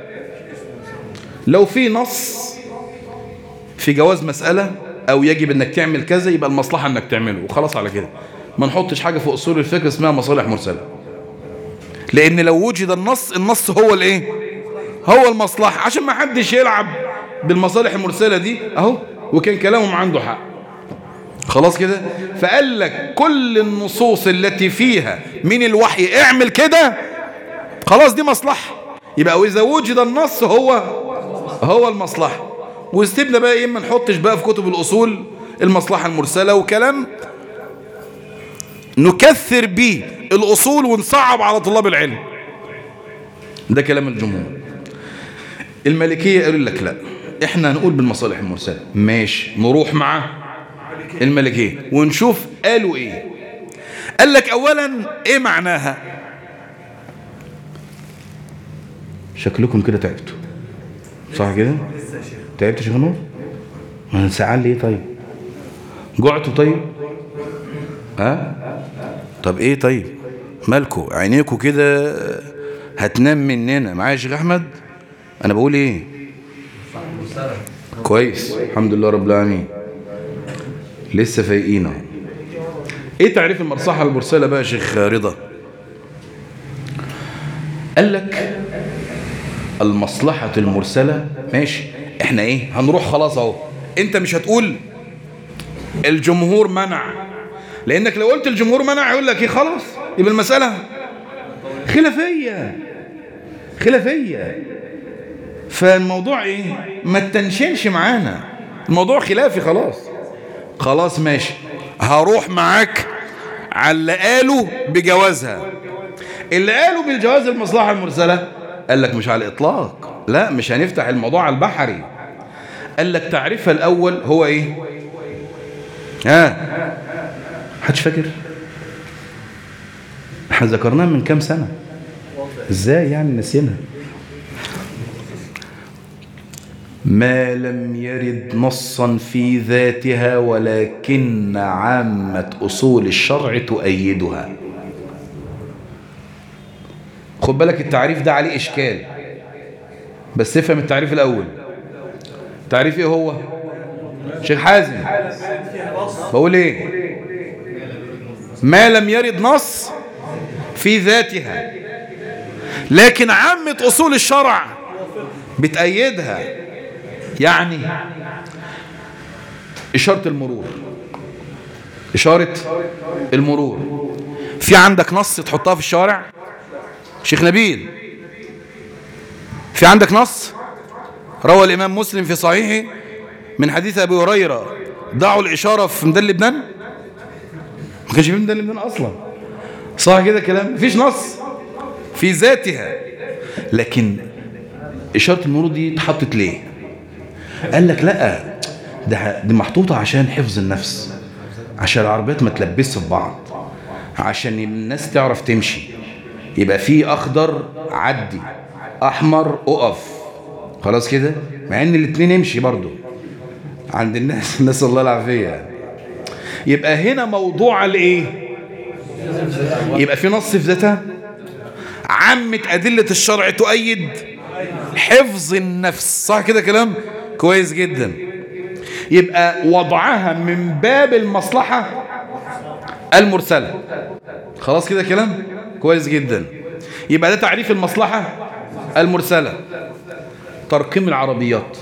لو في نص في جواز مسألة أو يجب أنك تعمل كذا يبقى المصلحة أنك تعمله وخلاص على كده. ما نحطش حاجة في أصول الفقه اسمها مصالح مرسلة، لأن لو وجد النص هو الإيه؟ هو المصلحة، عشان ما حدش يلعب بالمصالح المرسلة دي أهو، وكان كلامهم عنده حق. خلاص كده. فقال لك كل النصوص التي فيها من الوحي اعمل كده، خلاص دي مصلحة. يبقى وإذا وجد النص هو المصلحة. واستبنا بقى ايه؟ ما نحطش بقى في كتب الأصول المصلحة المرسلة وكلام نكثر به الأصول ونصعب على طلاب العلم. ده كلام الجمهور. المالكية قالوا لك لا، احنا هنقول بالمصالح المرسلة. ماشي، نروح مع المالكية ونشوف قالوا ايه. قال لك اولا ايه معناها؟ شكلكم كده تعبتوا، صح كده؟ تعبت يا شيخ نور؟ ما نسعال ليه طيب؟ جعتوا طيب؟ طب ايه طيب؟ مالكوا عينيكوا كده هتنام مننا معايا يا شيخ احمد؟ انا بقول ايه؟ كويس، الحمد لله رب العالمين، لسه فايقين. ايه تعريف المصلحة المرسلة بقى يا شيخ رضا؟ قال لك المصلحة المرسلة، ماشي، احنا ايه هنروح خلاص اهو. انت مش هتقول الجمهور منع، لانك لو قلت الجمهور منع يقول لك ايه؟ خلاص يبقى المسألة خلافية. فالموضوع ايه؟ ما تنشنش معانا، الموضوع خلافي. خلاص ماشي، هروح معاك على اللي قالوا بجوازها. اللي قالوا بالجواز المصلحة المرسلة قال لك مش على الإطلاق، لا مش هنفتح الموضوع على البحري. قال لك تعريفها الأول هو إيه؟ حدش فاكر؟ احنا ذكرناها من كام سنة، ازاي يعني نسينها؟ ما لم يرد نصا في ذاتها ولكن عامة أصول الشرع تؤيدها. خد بالك التعريف ده عليه إشكال، بس افهم التعريف الأول. تعريف ايه هو؟ شيخ حازم بقول ايه؟ ما لم يرد نص في ذاتها لكن عامة أصول الشرع بتأيدها. يعني إشارة المرور، إشارة المرور، في عندك نص تحطها في الشارع؟ شيخ نبيل، في عندك نص؟ روى الإمام مسلم في صحيحه من حديث أبي هريرة ضعوا الإشارة في ميدان لبنان. ما كانش في ميدان لبنان أصلا، صح كده كلام؟ مفيش نص في ذاتها، لكن إشارة المرور دي اتحطت ليه؟ قال لك لا، دي محطوطة عشان حفظ النفس، عشان العربيات ما تلبسش في بعض، عشان الناس تعرف تمشي، يبقى في أخضر عدي، أحمر أقف، خلاص كده، مع إن الاتنين يمشي برضو عند الناس، نسأل الله العافية. يبقى هنا موضوع الإيه؟ يبقى في نص في ذاتها، عامة أدلة الشرع تؤيد حفظ النفس، صح كده كلام؟ كويس جدا. يبقى وضعها من باب المصلحة المرسلة، خلاص كده كلام؟ كويس جدا. يبقى ده تعريف المصلحة المرسلة. ترقيم العربيات،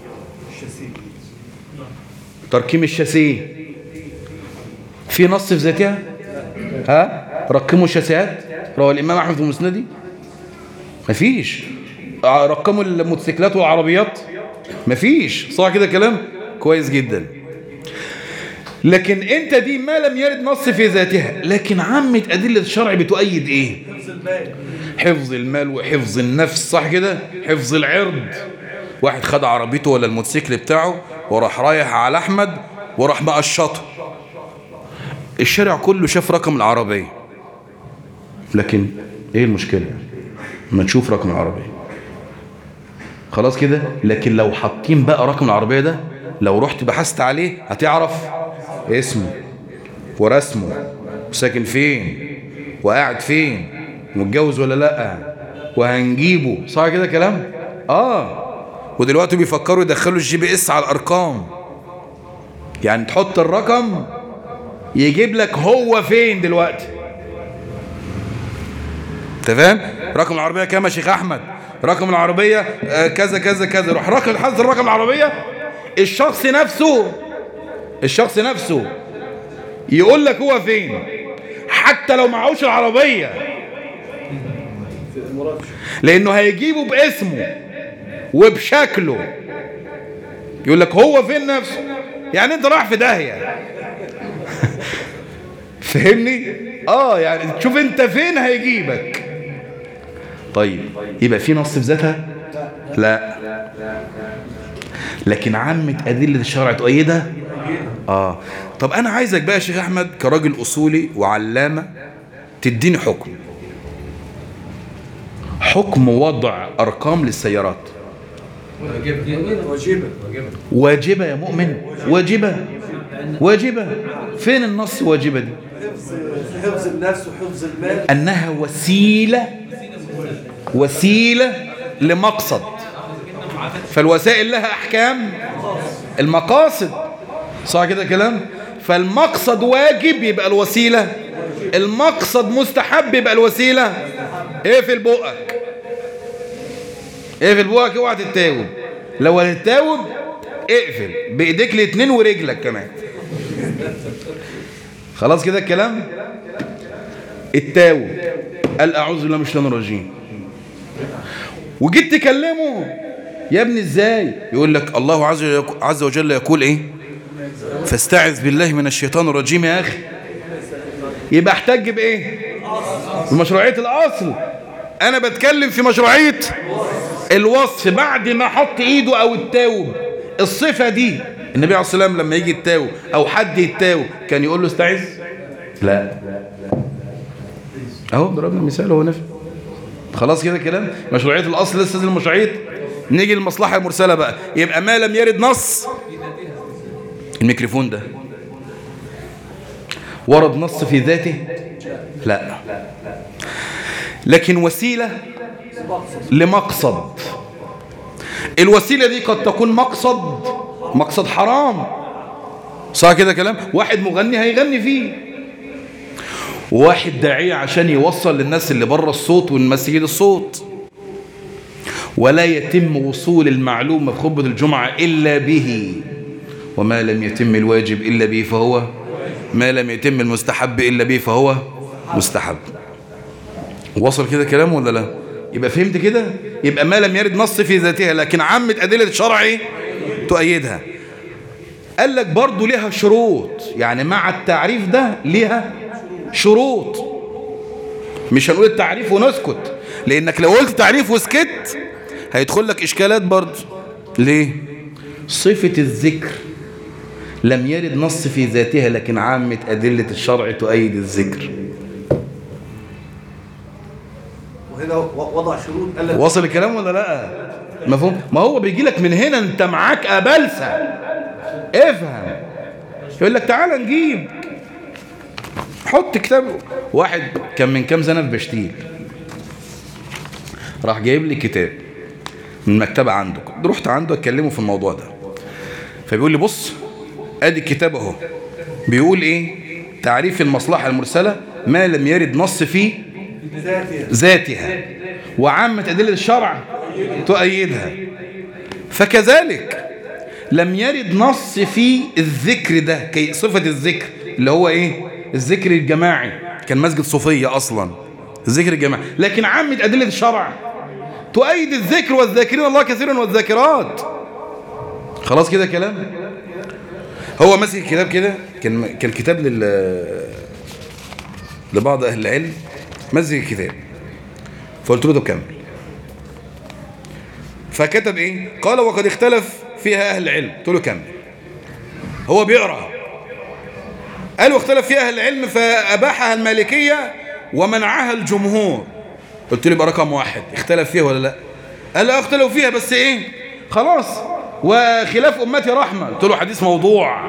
ترقيم الشاسيه، في نص في ذاتها؟ ها؟ رقموا الشاسيات، روى الإمام أحمد في مسندي؟ مفيش. رقموا الموتوسيكلات والعربيات؟ مفيش، صح كده كلام؟ كويس جدا. لكن انت دي ما لم يرد نص في ذاتها، لكن عامة أدلة الشرع بتؤيد ايه؟ حفظ المال وحفظ النفس، صح كده؟ حفظ العرض. واحد خد عربيته ولا الموتوسيكل بتاعه وراح رايح على أحمد وراح مقشطه، الشارع كله شاف رقم العربية، لكن ايه المشكلة ما نشوف رقم العربية؟ خلاص كده. لكن لو حاطين بقى رقم العربية ده، لو رحت بحثت عليه هتعرف اسمه ورسمه وساكن فين وقاعد فين ومتجوز ولا لا، وهنجيبه، صح كده كلام؟ ودلوقتي بيفكروا يدخلوا الGPS على الارقام، يعني تحط الرقم يجيب لك هو فين دلوقتي. تمام؟ رقم العربية كام يا شيخ احمد؟ رقم العربية كذا كذا كذا، روح رقم حذر رقم العربية، الشخص نفسه يقول لك هو فين، حتى لو معهوش العربية، لانه هيجيبه باسمه وبشكله، يقول لك هو فين نفسه، يعني انت رايح في داهية. فهمني؟ يعني تشوف انت فين هيجيبك. طيب يبقى في نص في ذاتها؟ لا، لكن عامة أدلة الشرع تؤيدها؟ طب أنا عايزك بقى يا شيخ أحمد كراجل أصولي وعلامة تديني حكم وضع أرقام للسيارات. واجبة يا مؤمن، واجبة. فين النص واجبة دي؟ حفظ النفس وحفظ المال، أنها وسيلة لمقصد، فالوسائل لها أحكام المقاصد، صح كده كلام؟ فالمقصد واجب يبقى الوسيلة، المقصد مستحب يبقى الوسيلة. اقفل بقك، اوعى تتاوب، لو هتتاوب اقفل بايديك الاتنين ورجلك كمان، خلاص كده الكلام. التاوب قال اعوذ بالله من الشيطان الرجيم، وجيت تكلمه يا ابني ازاي، يقول لك الله عز وجل يقول ايه؟ فاستعذ بالله من الشيطان الرجيم. يا اخي يبقى احتج بايه؟ بمشروعية الاصل. انا بتكلم في مشروعية الوصف، بعد ما حط ايده او التاوب الصفة دي. النبي عليه الصلاة والسلام لما يجي التاوب او حد يتاوب كان يقول له استعذ؟ لا، اهو ضربنا مثال هو نفي. خلاص كده كلام. مشروعية الأصل لسه زي المشروعية. نيجي للمصلحة المرسلة بقى. يبقى ما لم يرد نص. الميكروفون ده ورد نص في ذاته؟ لا، لكن وسيلة لمقصد. الوسيلة دي قد تكون مقصد حرام، صح كده كلام. واحد مغني هيغني فيه، واحد داعية عشان يوصل للناس اللي بره الصوت والمسجد الصوت، ولا يتم وصول المعلومة في خطبة الجمعة إلا به، وما لم يتم الواجب إلا به فهو، ما لم يتم المستحب إلا به فهو مستحب. وصل كده كلام ولا لا؟ يبقى فهمت كده. يبقى ما لم يرد نص في ذاتها لكن عامة أدلة الشرع تؤيدها. قال لك برضو لها شروط، يعني مع التعريف ده لها شروط. مش هنقول التعريف ونسكت، لأنك لو قلت تعريف وسكت هيدخل لك إشكالات برضو. ليه؟ صفة الذكر لم يرد نص في ذاتها لكن عامة أدلة الشرع تؤيد الذكر. وهنا وضع شروط. وصل الكلام ولا لا؟ مفهوم؟ ما هو بيجي لك من هنا انت معاك أبلسة، افهم. يقول لك تعالى نجيب، حط كتاب. واحد كان من كام سنة في بشتيل، راح جايب لي كتاب من مكتبة عنده. رحت عنده اتكلمه في الموضوع ده، فبيقول لي بص ادي الكتاب اهو، بيقول ايه؟ تعريف المصلحة المرسلة ما لم يرد نص في ذاتها وعامة أدلة الشرع تؤيدها. فكذلك لم يرد نص في الذكر ده، كي صفة الذكر اللي هو ايه؟ الذكر الجماعي. كان مسجد صوفية اصلا الذكر الجماعي، لكن عامة أدلة الشرع تؤيد الذكر والذاكرين الله كثيرا والذاكرات. خلاص كده كلام. هو ماسك الكتاب كده، كان كتاب لبعض أهل العلم، ماسك الكتاب فقلت له ده كمل. فكتب ايه؟ قال وقد اختلف فيها أهل العلم. قلت له كمل. هو بيقرأ قال واختلف فيها أهل العلم فأباحها المالكية ومنعها الجمهور. قلت له يبقى رقم واحد اختلف فيها ولا لا؟ قال لا اختلفوا فيها بس ايه؟ خلاص وخلاف أمتي رحمة. قلت له حديث موضوع،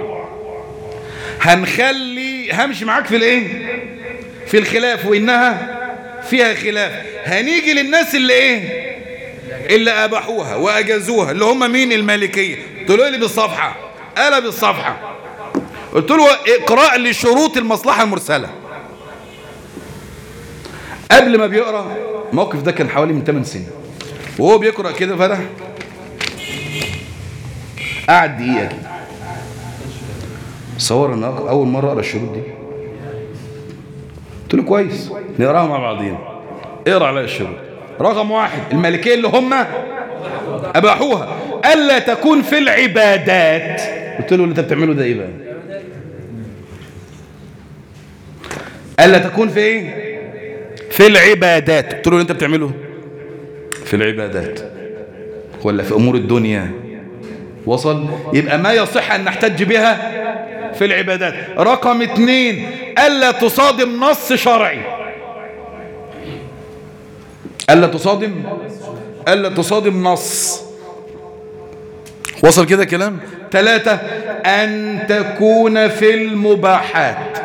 همشي معاك في الايه؟ في الخلاف، وإنها فيها خلاف. هنيجي للناس اللي ايه؟ اللي أباحوها وأجازوها، اللي هم مين؟ المالكية. قلت له لي بالصفحة. قال بالصفحة. قلت له اقرأ لي شروط المصلحة المرسلة. قبل ما بيقرأ، الموقف ده كان حوالي من 8 سنين، وهو بيقرأ كده فتح قعد دقيقة كده. صور ان اول مرة اقرأ الشروط دي. قلت له كويس نقراها مع بعضين. اقرأ على الشروط. رقم واحد المالكية اللي هم أباحوها ألا تكون في العبادات. قلت له اللي انت بتعمله ده ايه بقى؟ ألا تكون في ايه؟ في العبادات. قلت له اللي انت بتعمله في العبادات ولا في أمور الدنيا؟ وصل؟ يبقى ما يصح أن نحتج بها في العبادات. رقم 2 ألا تصادم نص شرعي. ألا تصادم نص. وصل كده كلام. 3 أن تكون في المباحات.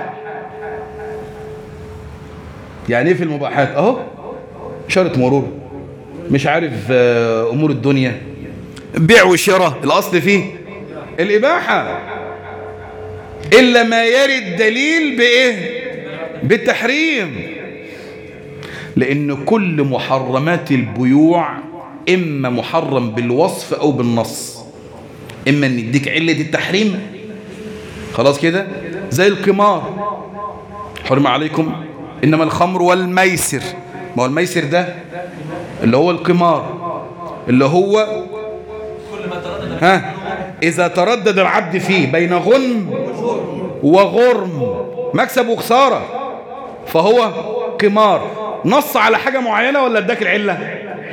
يعني ايه في المباحات؟ اهو إشارة مرور، مش عارف أمور الدنيا، بيع وشراء، الأصل فيه الإباحة إلا ما يرد دليل بإيه؟ بالتحريم. لأن كل محرمات البيوع إما محرم بالوصف أو بالنص، إما أن يديك علة التحريم. خلاص كده. زي القمار، حرم عليكم إنما الخمر والميسر. ما هو الميسر ده اللي هو القمار، اللي هو إذا تردد العبد فيه بين غنم وغرم، مكسب وخسارة، فهو قمار. نص على حاجة معينة ولا اداك العلة؟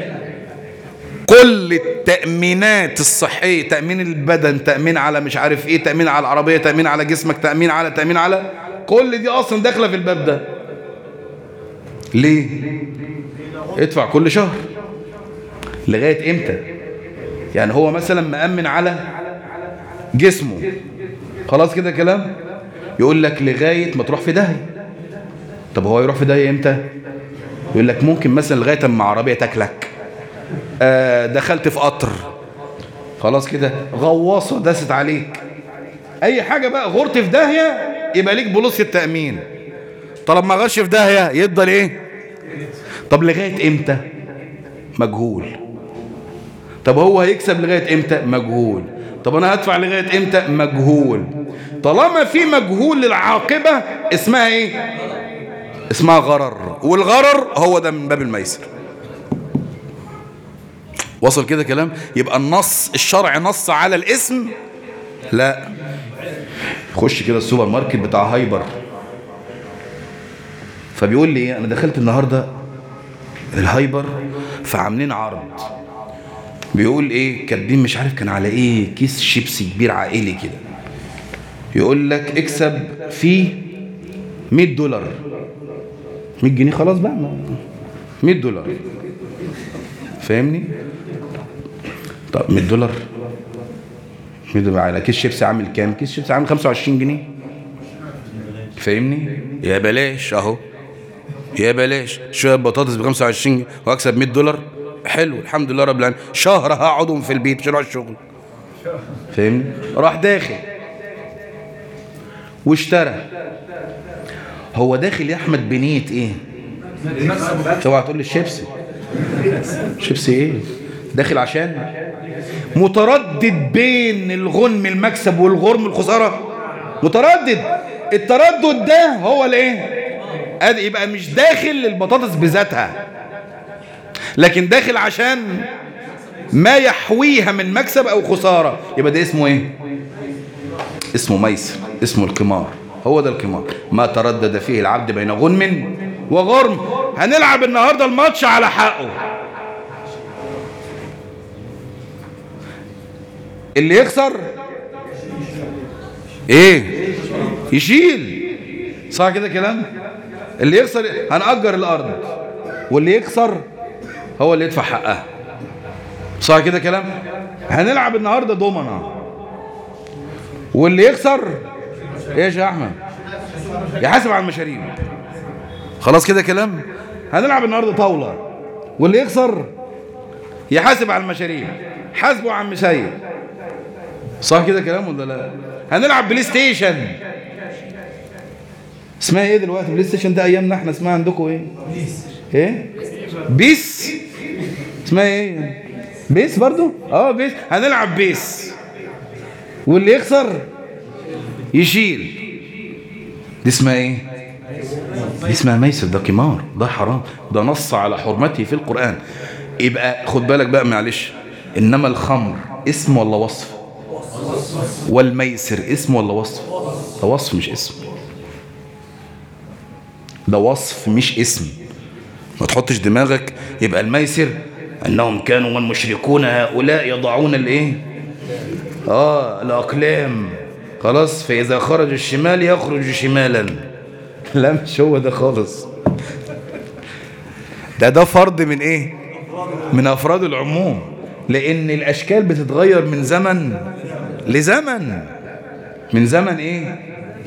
كل التأمينات الصحية، تأمين البدن، تأمين على مش عارف ايه، تأمين على العربية، تأمين على جسمك، تأمين على كل دي اصلا داخلة في الباب ده. ليه؟ ادفع كل شهر. لغاية امتى؟ يعني هو مثلا مأمن على جسمه، خلاص كده كلام، يقول لك لغاية ما تروح في داهية. طب هو يروح في داهية امتى؟ يقول لك ممكن مثلا لغاية اما عربية تاكلك، دخلت في قطر، خلاص كده، غواصة داست عليك، اي حاجة بقى، غرت في داهية، يبقى ليك بوليس التأمين. طب ما غش في داهية يفضل ايه؟ طب لغاية امتى؟ مجهول. طب هو هيكسب لغاية امتى؟ مجهول. طب انا هدفع لغاية امتى؟ مجهول. طالما في مجهول للعاقبة اسمها ايه؟ اسمها غرر، والغرر هو ده من باب الميسر. وصل كده كلام؟ يبقى النص الشرع نص على الاسم؟ لا. خش كده السوبر ماركت بتاع هايبر، فبيقول لي ايه، انا دخلت النهارده الهايبر فعاملين عرض، بيقول ايه، كاتبين مش عارف كان على ايه، كيس شيبسي كبير عائلي كده، يقول لك اكسب فيه $100، 100 جنيه خلاص بقى، $100، فاهمني؟ طب $100 على كيس شيبسي عامل كام؟ كيس شيبسي عامل 25 جنيه، فاهمني؟ يا بلاش اهو، يا بلاش شويه بطاطس ب 25 جنيه واكسب $100، حلو الحمد لله رب العالمين، شهر هقعدهم في البيت مش هروح الشغل، فاهمني؟ راح داخل واشترى. هو داخل يا احمد بنية ايه؟ اوعى تقول لي الشيبسي، شيبسي ايه؟ داخل عشان متردد بين الغنم المكسب والغرم الخساره، متردد. التردد ده هو الايه؟ يبقى مش داخل البطاطس بذاتها، لكن داخل عشان ما يحويها من مكسب او خساره، يبقى ده اسمه ايه؟ اسمه ميسر، اسمه القمار. هو ده القمار، ما تردد فيه العبد بين غنم وغرم. هنلعب النهارده الماتش على حقه، اللي يخسر ايه؟ يشيل، صح كده كلام؟ اللي يخسر هنأجر الارض، واللي يخسر هو اللي يدفع حقها، صح كده كلام؟ هنلعب النهارده دومنا، واللي يخسر ايش يا احمد؟ يحاسب على المشاريب، خلاص كده كلام؟ هنلعب النهارده طاوله، واللي يخسر يحاسب على المشاريب، حاسبه على المسيب، صح كده كلام ولا لا؟ هنلعب بلاي ستيشن، اسمها ايه دلوقتي بلاي ستيشن ده؟ ايامنا احنا اسمها عندكم ايه؟ ايه؟ بيس، اسمها ايه؟ بيس برضو؟ بيس. هنلعب بيس، واللي يخسر يشيل، دي اسمها ايه؟ دي اسمها ميسر، ده قمار، ده حرام، ده نص على حرمته في القرآن. يبقى خد بالك بقى معلش، انما الخمر اسم ولا وصف؟ والميسر اسم ولا وصف؟ ده وصف مش اسم، ده وصف مش اسم، ما تحطش دماغك. يبقى الميسر انهم كانوا المشركون هؤلاء يضعون الايه؟ الاقلام، خلاص، فاذا خرج الشمال يخرج شمالا. لا مش هو ده خالص، ده فرد من ايه؟ من افراد العموم، لان الاشكال بتتغير من زمن لزمن. من زمن ايه؟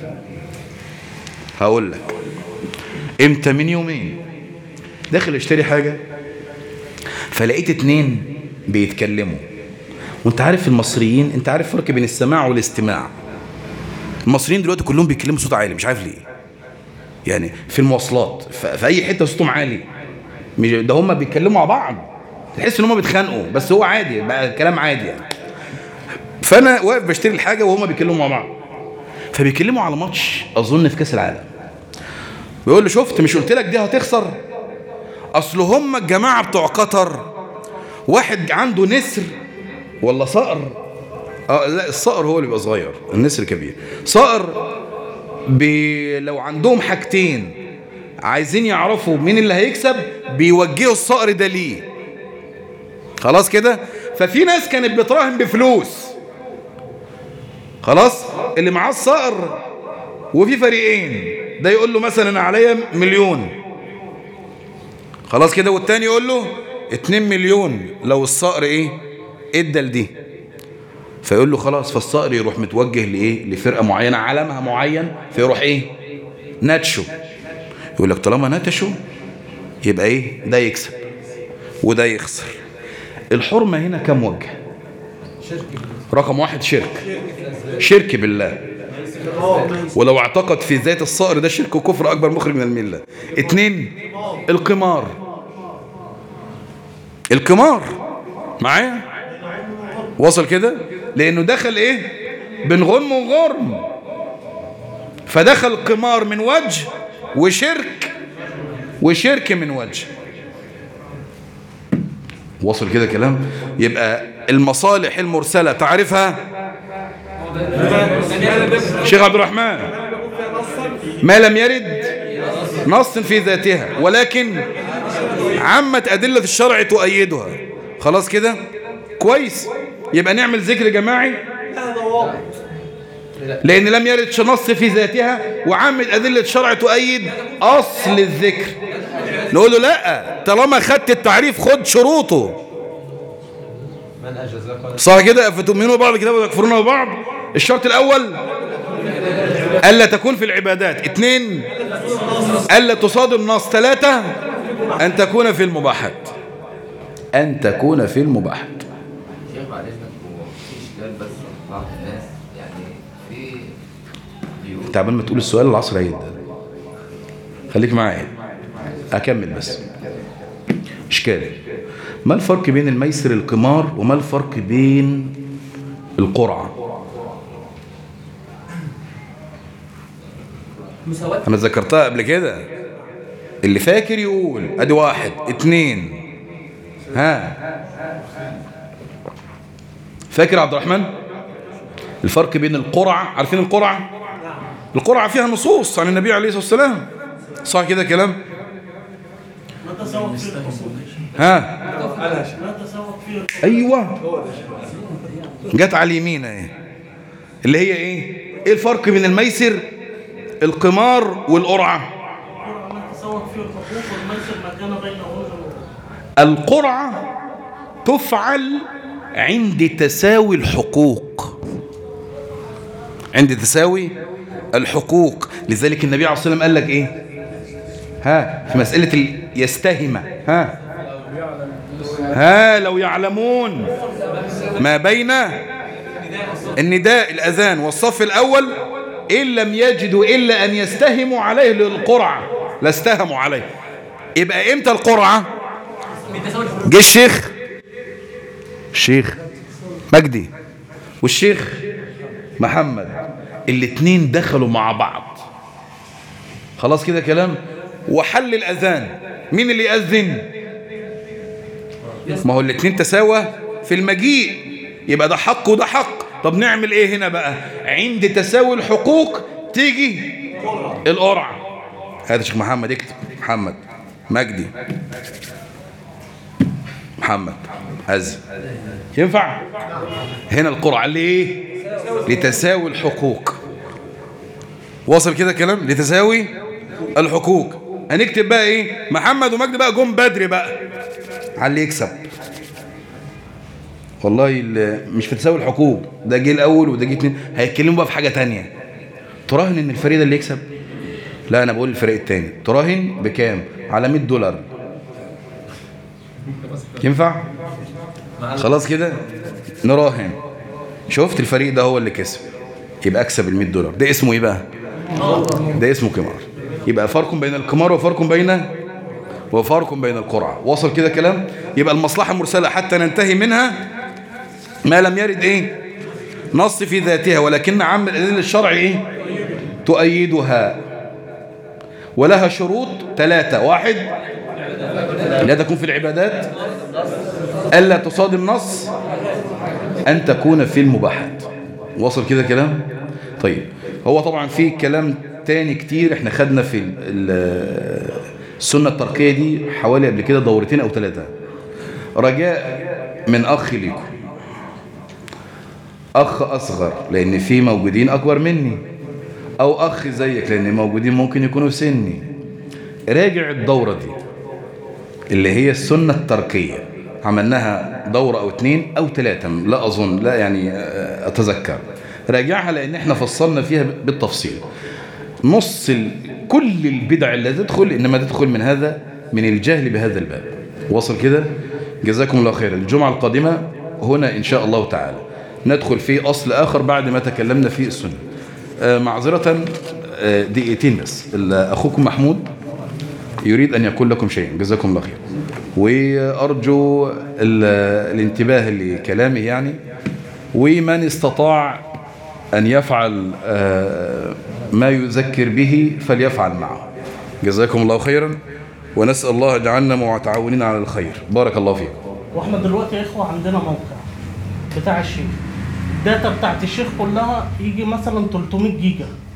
هقول لك امتى. من يومين داخل اشتري حاجة، فلقيت 2 بيتكلموا، وانت عارف المصريين، انت عارف فرق بين السماع والاستماع. المصريين دلوقتي كلهم بيتكلموا صوت عالي، مش عارف ليه، يعني في المواصلات، في اي حته صوتهم عالي، ده هم بيتكلموا مع بعض تحس ان هم بيتخانقوا، بس هو عادي بقى، كلام عادي يعني. فانا واقف بشتري الحاجه وهم بيتكلموا مع بعض، فبيتكلموا على ماتش اظن في كاس العالم، بيقول له شفت مش قلت لك دي هتخسر؟ اصل هم الجماعه بتوع قطر، واحد عنده نسر ولا صقر، لا الصقر هو اللي بيبقى صغير، النسر كبير. صقر لو عندهم حاجتين عايزين يعرفوا مين اللي هيكسب، بيوجهوا الصقر ده ليه، خلاص كده. ففي ناس كانت بتراهن بفلوس، خلاص، اللي معاه الصقر، وفي فريقين، ده يقول له مثلا انا عليا 1,000,000، خلاص كده. والتاني يقول له 2 مليون لو الصقر ايه ادى لدي، فيقول له خلاص. فالصقر يروح متوجه لايه، لفرقه معينه علمها معين، فيروح ايه ناتشو. يقول لك طالما نتشو يبقى ايه ده يكسب وده يخسر. الحرمه هنا كم وجه؟ رقم 1 شرك بالله، ولو اعتقد في ذات الصقر ده شرك وكفر اكبر مخرج من المله. 2 القمار معايا وصل كده، لانه دخل ايه بنغنم وغرم، فدخل القمار من وجه وشرك من وجه. وصل كده كلام. يبقى المصالح المرسلة تعرفها شيخ عبد الرحمن، ما لم يرد نص في ذاتها ولكن عامة أدلة الشرع تؤيدها. خلاص كده كويس. يبقى نعمل ذكر جماعي لأن لم يرد نص في ذاتها وعامة أدلة الشرع تؤيد أصل الذكر. نقول له لا، طالما خدت التعريف خد شروطه. صح كده؟ أفتؤمنون ببعض الكتاب وتكفرون ببعض. الشرط الأول ألا تكون في العبادات. 2 ألا تصادم نص. 3 أن تكون في المباحات. شيخ معلش هو في اشكال بس بعض الناس يعني في انت عبال ما تقول السؤال العصر هيدا، خليك معايا اكمل بس. اشكال، ما الفرق بين الميسر القمار وما الفرق بين القرعة؟ انا ذكرتها قبل كده، اللي فاكر يقول ادي 1 2. ها فاكر عبد الرحمن الفرق بين القرعة؟ عارفين القرعة؟ القرعة فيها نصوص عن النبي عليه الصلاة والسلام، صح كده كلام؟ ها ايوه جت على اليمين اهي، اللي هي ايه الفرق بين الميسر القمار والقرعة؟ القرعة تفعل عند تساوي الحقوق، عند تساوي الحقوق. لذلك النبي عليه الصلاة والسلام قال لك ايه في مسألة يستهم لو يعلمون ما بين النداء الأذان والصف الأول إن لم يجدوا إلا أن يستهموا عليه للقرعة لاستهموا عليه. يبقى إمتى القرعة؟ جه الشيخ مجدي والشيخ محمد، الاتنين دخلوا مع بعض، خلاص كده كلام، وحل الأذان. مين اللي يأذن؟ ما هو الاتنين تساوى في المجيء، يبقى ده حق وده حق. طب نعمل ايه هنا بقى؟ عند تساوي الحقوق تيجي القرعة. هذا شيخ محمد، اكتب محمد مجدي محمد أذن، ينفع؟ هنا القرعة ليه؟ لتساوي الحقوق. واصل كده كلام؟ لتساوي الحقوق. هنكتب بقى ايه؟ محمد ومجدي بقى جم بدري بقى على اللي يكسب. والله مش في تساوي الحقوق، ده جه الاول وده جه 2، هيتكلموا بقى في حاجه تانية. تراهن ان الفريق ده اللي يكسب؟ لا انا بقول الفريق التاني. تراهن بكام؟ على $100. ينفع؟ خلاص كده نراهن، شفت الفريق ده هو اللي كسب يبقى اكسب $100. ده اسمه ايه بقى؟ ده اسمه قمار. يبقى فرق بين القمار وفرق بين القرعة. وصل كده كلام؟ يبقى المصلحة المرسلة حتى ننتهي منها ما لم يرد نص في ذاتها ولكن عام الأدلة الشرعي تؤيدها، ولها شروط 3. 1 لا تكون في العبادات، ألا تصادم نص، أن تكون في المباحات. وصل كده كلام؟ طيب هو طبعا في كلام تاني كتير. احنا خدنا في السنة التركية دي حوالي قبل كده 2 أو 3. رجاء من أخ ليكم، أخ أصغر لأن في موجودين أكبر مني، أو أخ زيك لأن موجودين ممكن يكونوا سني، راجع الدورة دي اللي هي السنة التركية، عملناها دورة أو 2 أو 3 لا أظن، لا يعني أتذكر، راجعها لأن احنا فصلنا فيها بالتفصيل. نص كل البدع اللي تدخل إنما تدخل من هذا، من الجهل بهذا الباب. وصل كده؟ جزاكم الله خير. الجمعة القادمة هنا إن شاء الله تعالى ندخل في أصل آخر بعد ما تكلمنا في السنة. معذرة دقيقتين بس، أخوكم محمود يريد أن يقول لكم شيئا. جزاكم الله خير، وأرجو الانتباه لكلامه يعني، ومن استطاع أن يفعل ما يذكر به فليفعل معه. جزاكم الله خيرا، ونسأل الله جعلنا متعاونين على الخير. بارك الله فيكم. واحنا دلوقتي يا اخوه عندنا موقع بتاع الشيخ، الداتا بتاعت الشيخ كلها يجي مثلا 300 جيجا،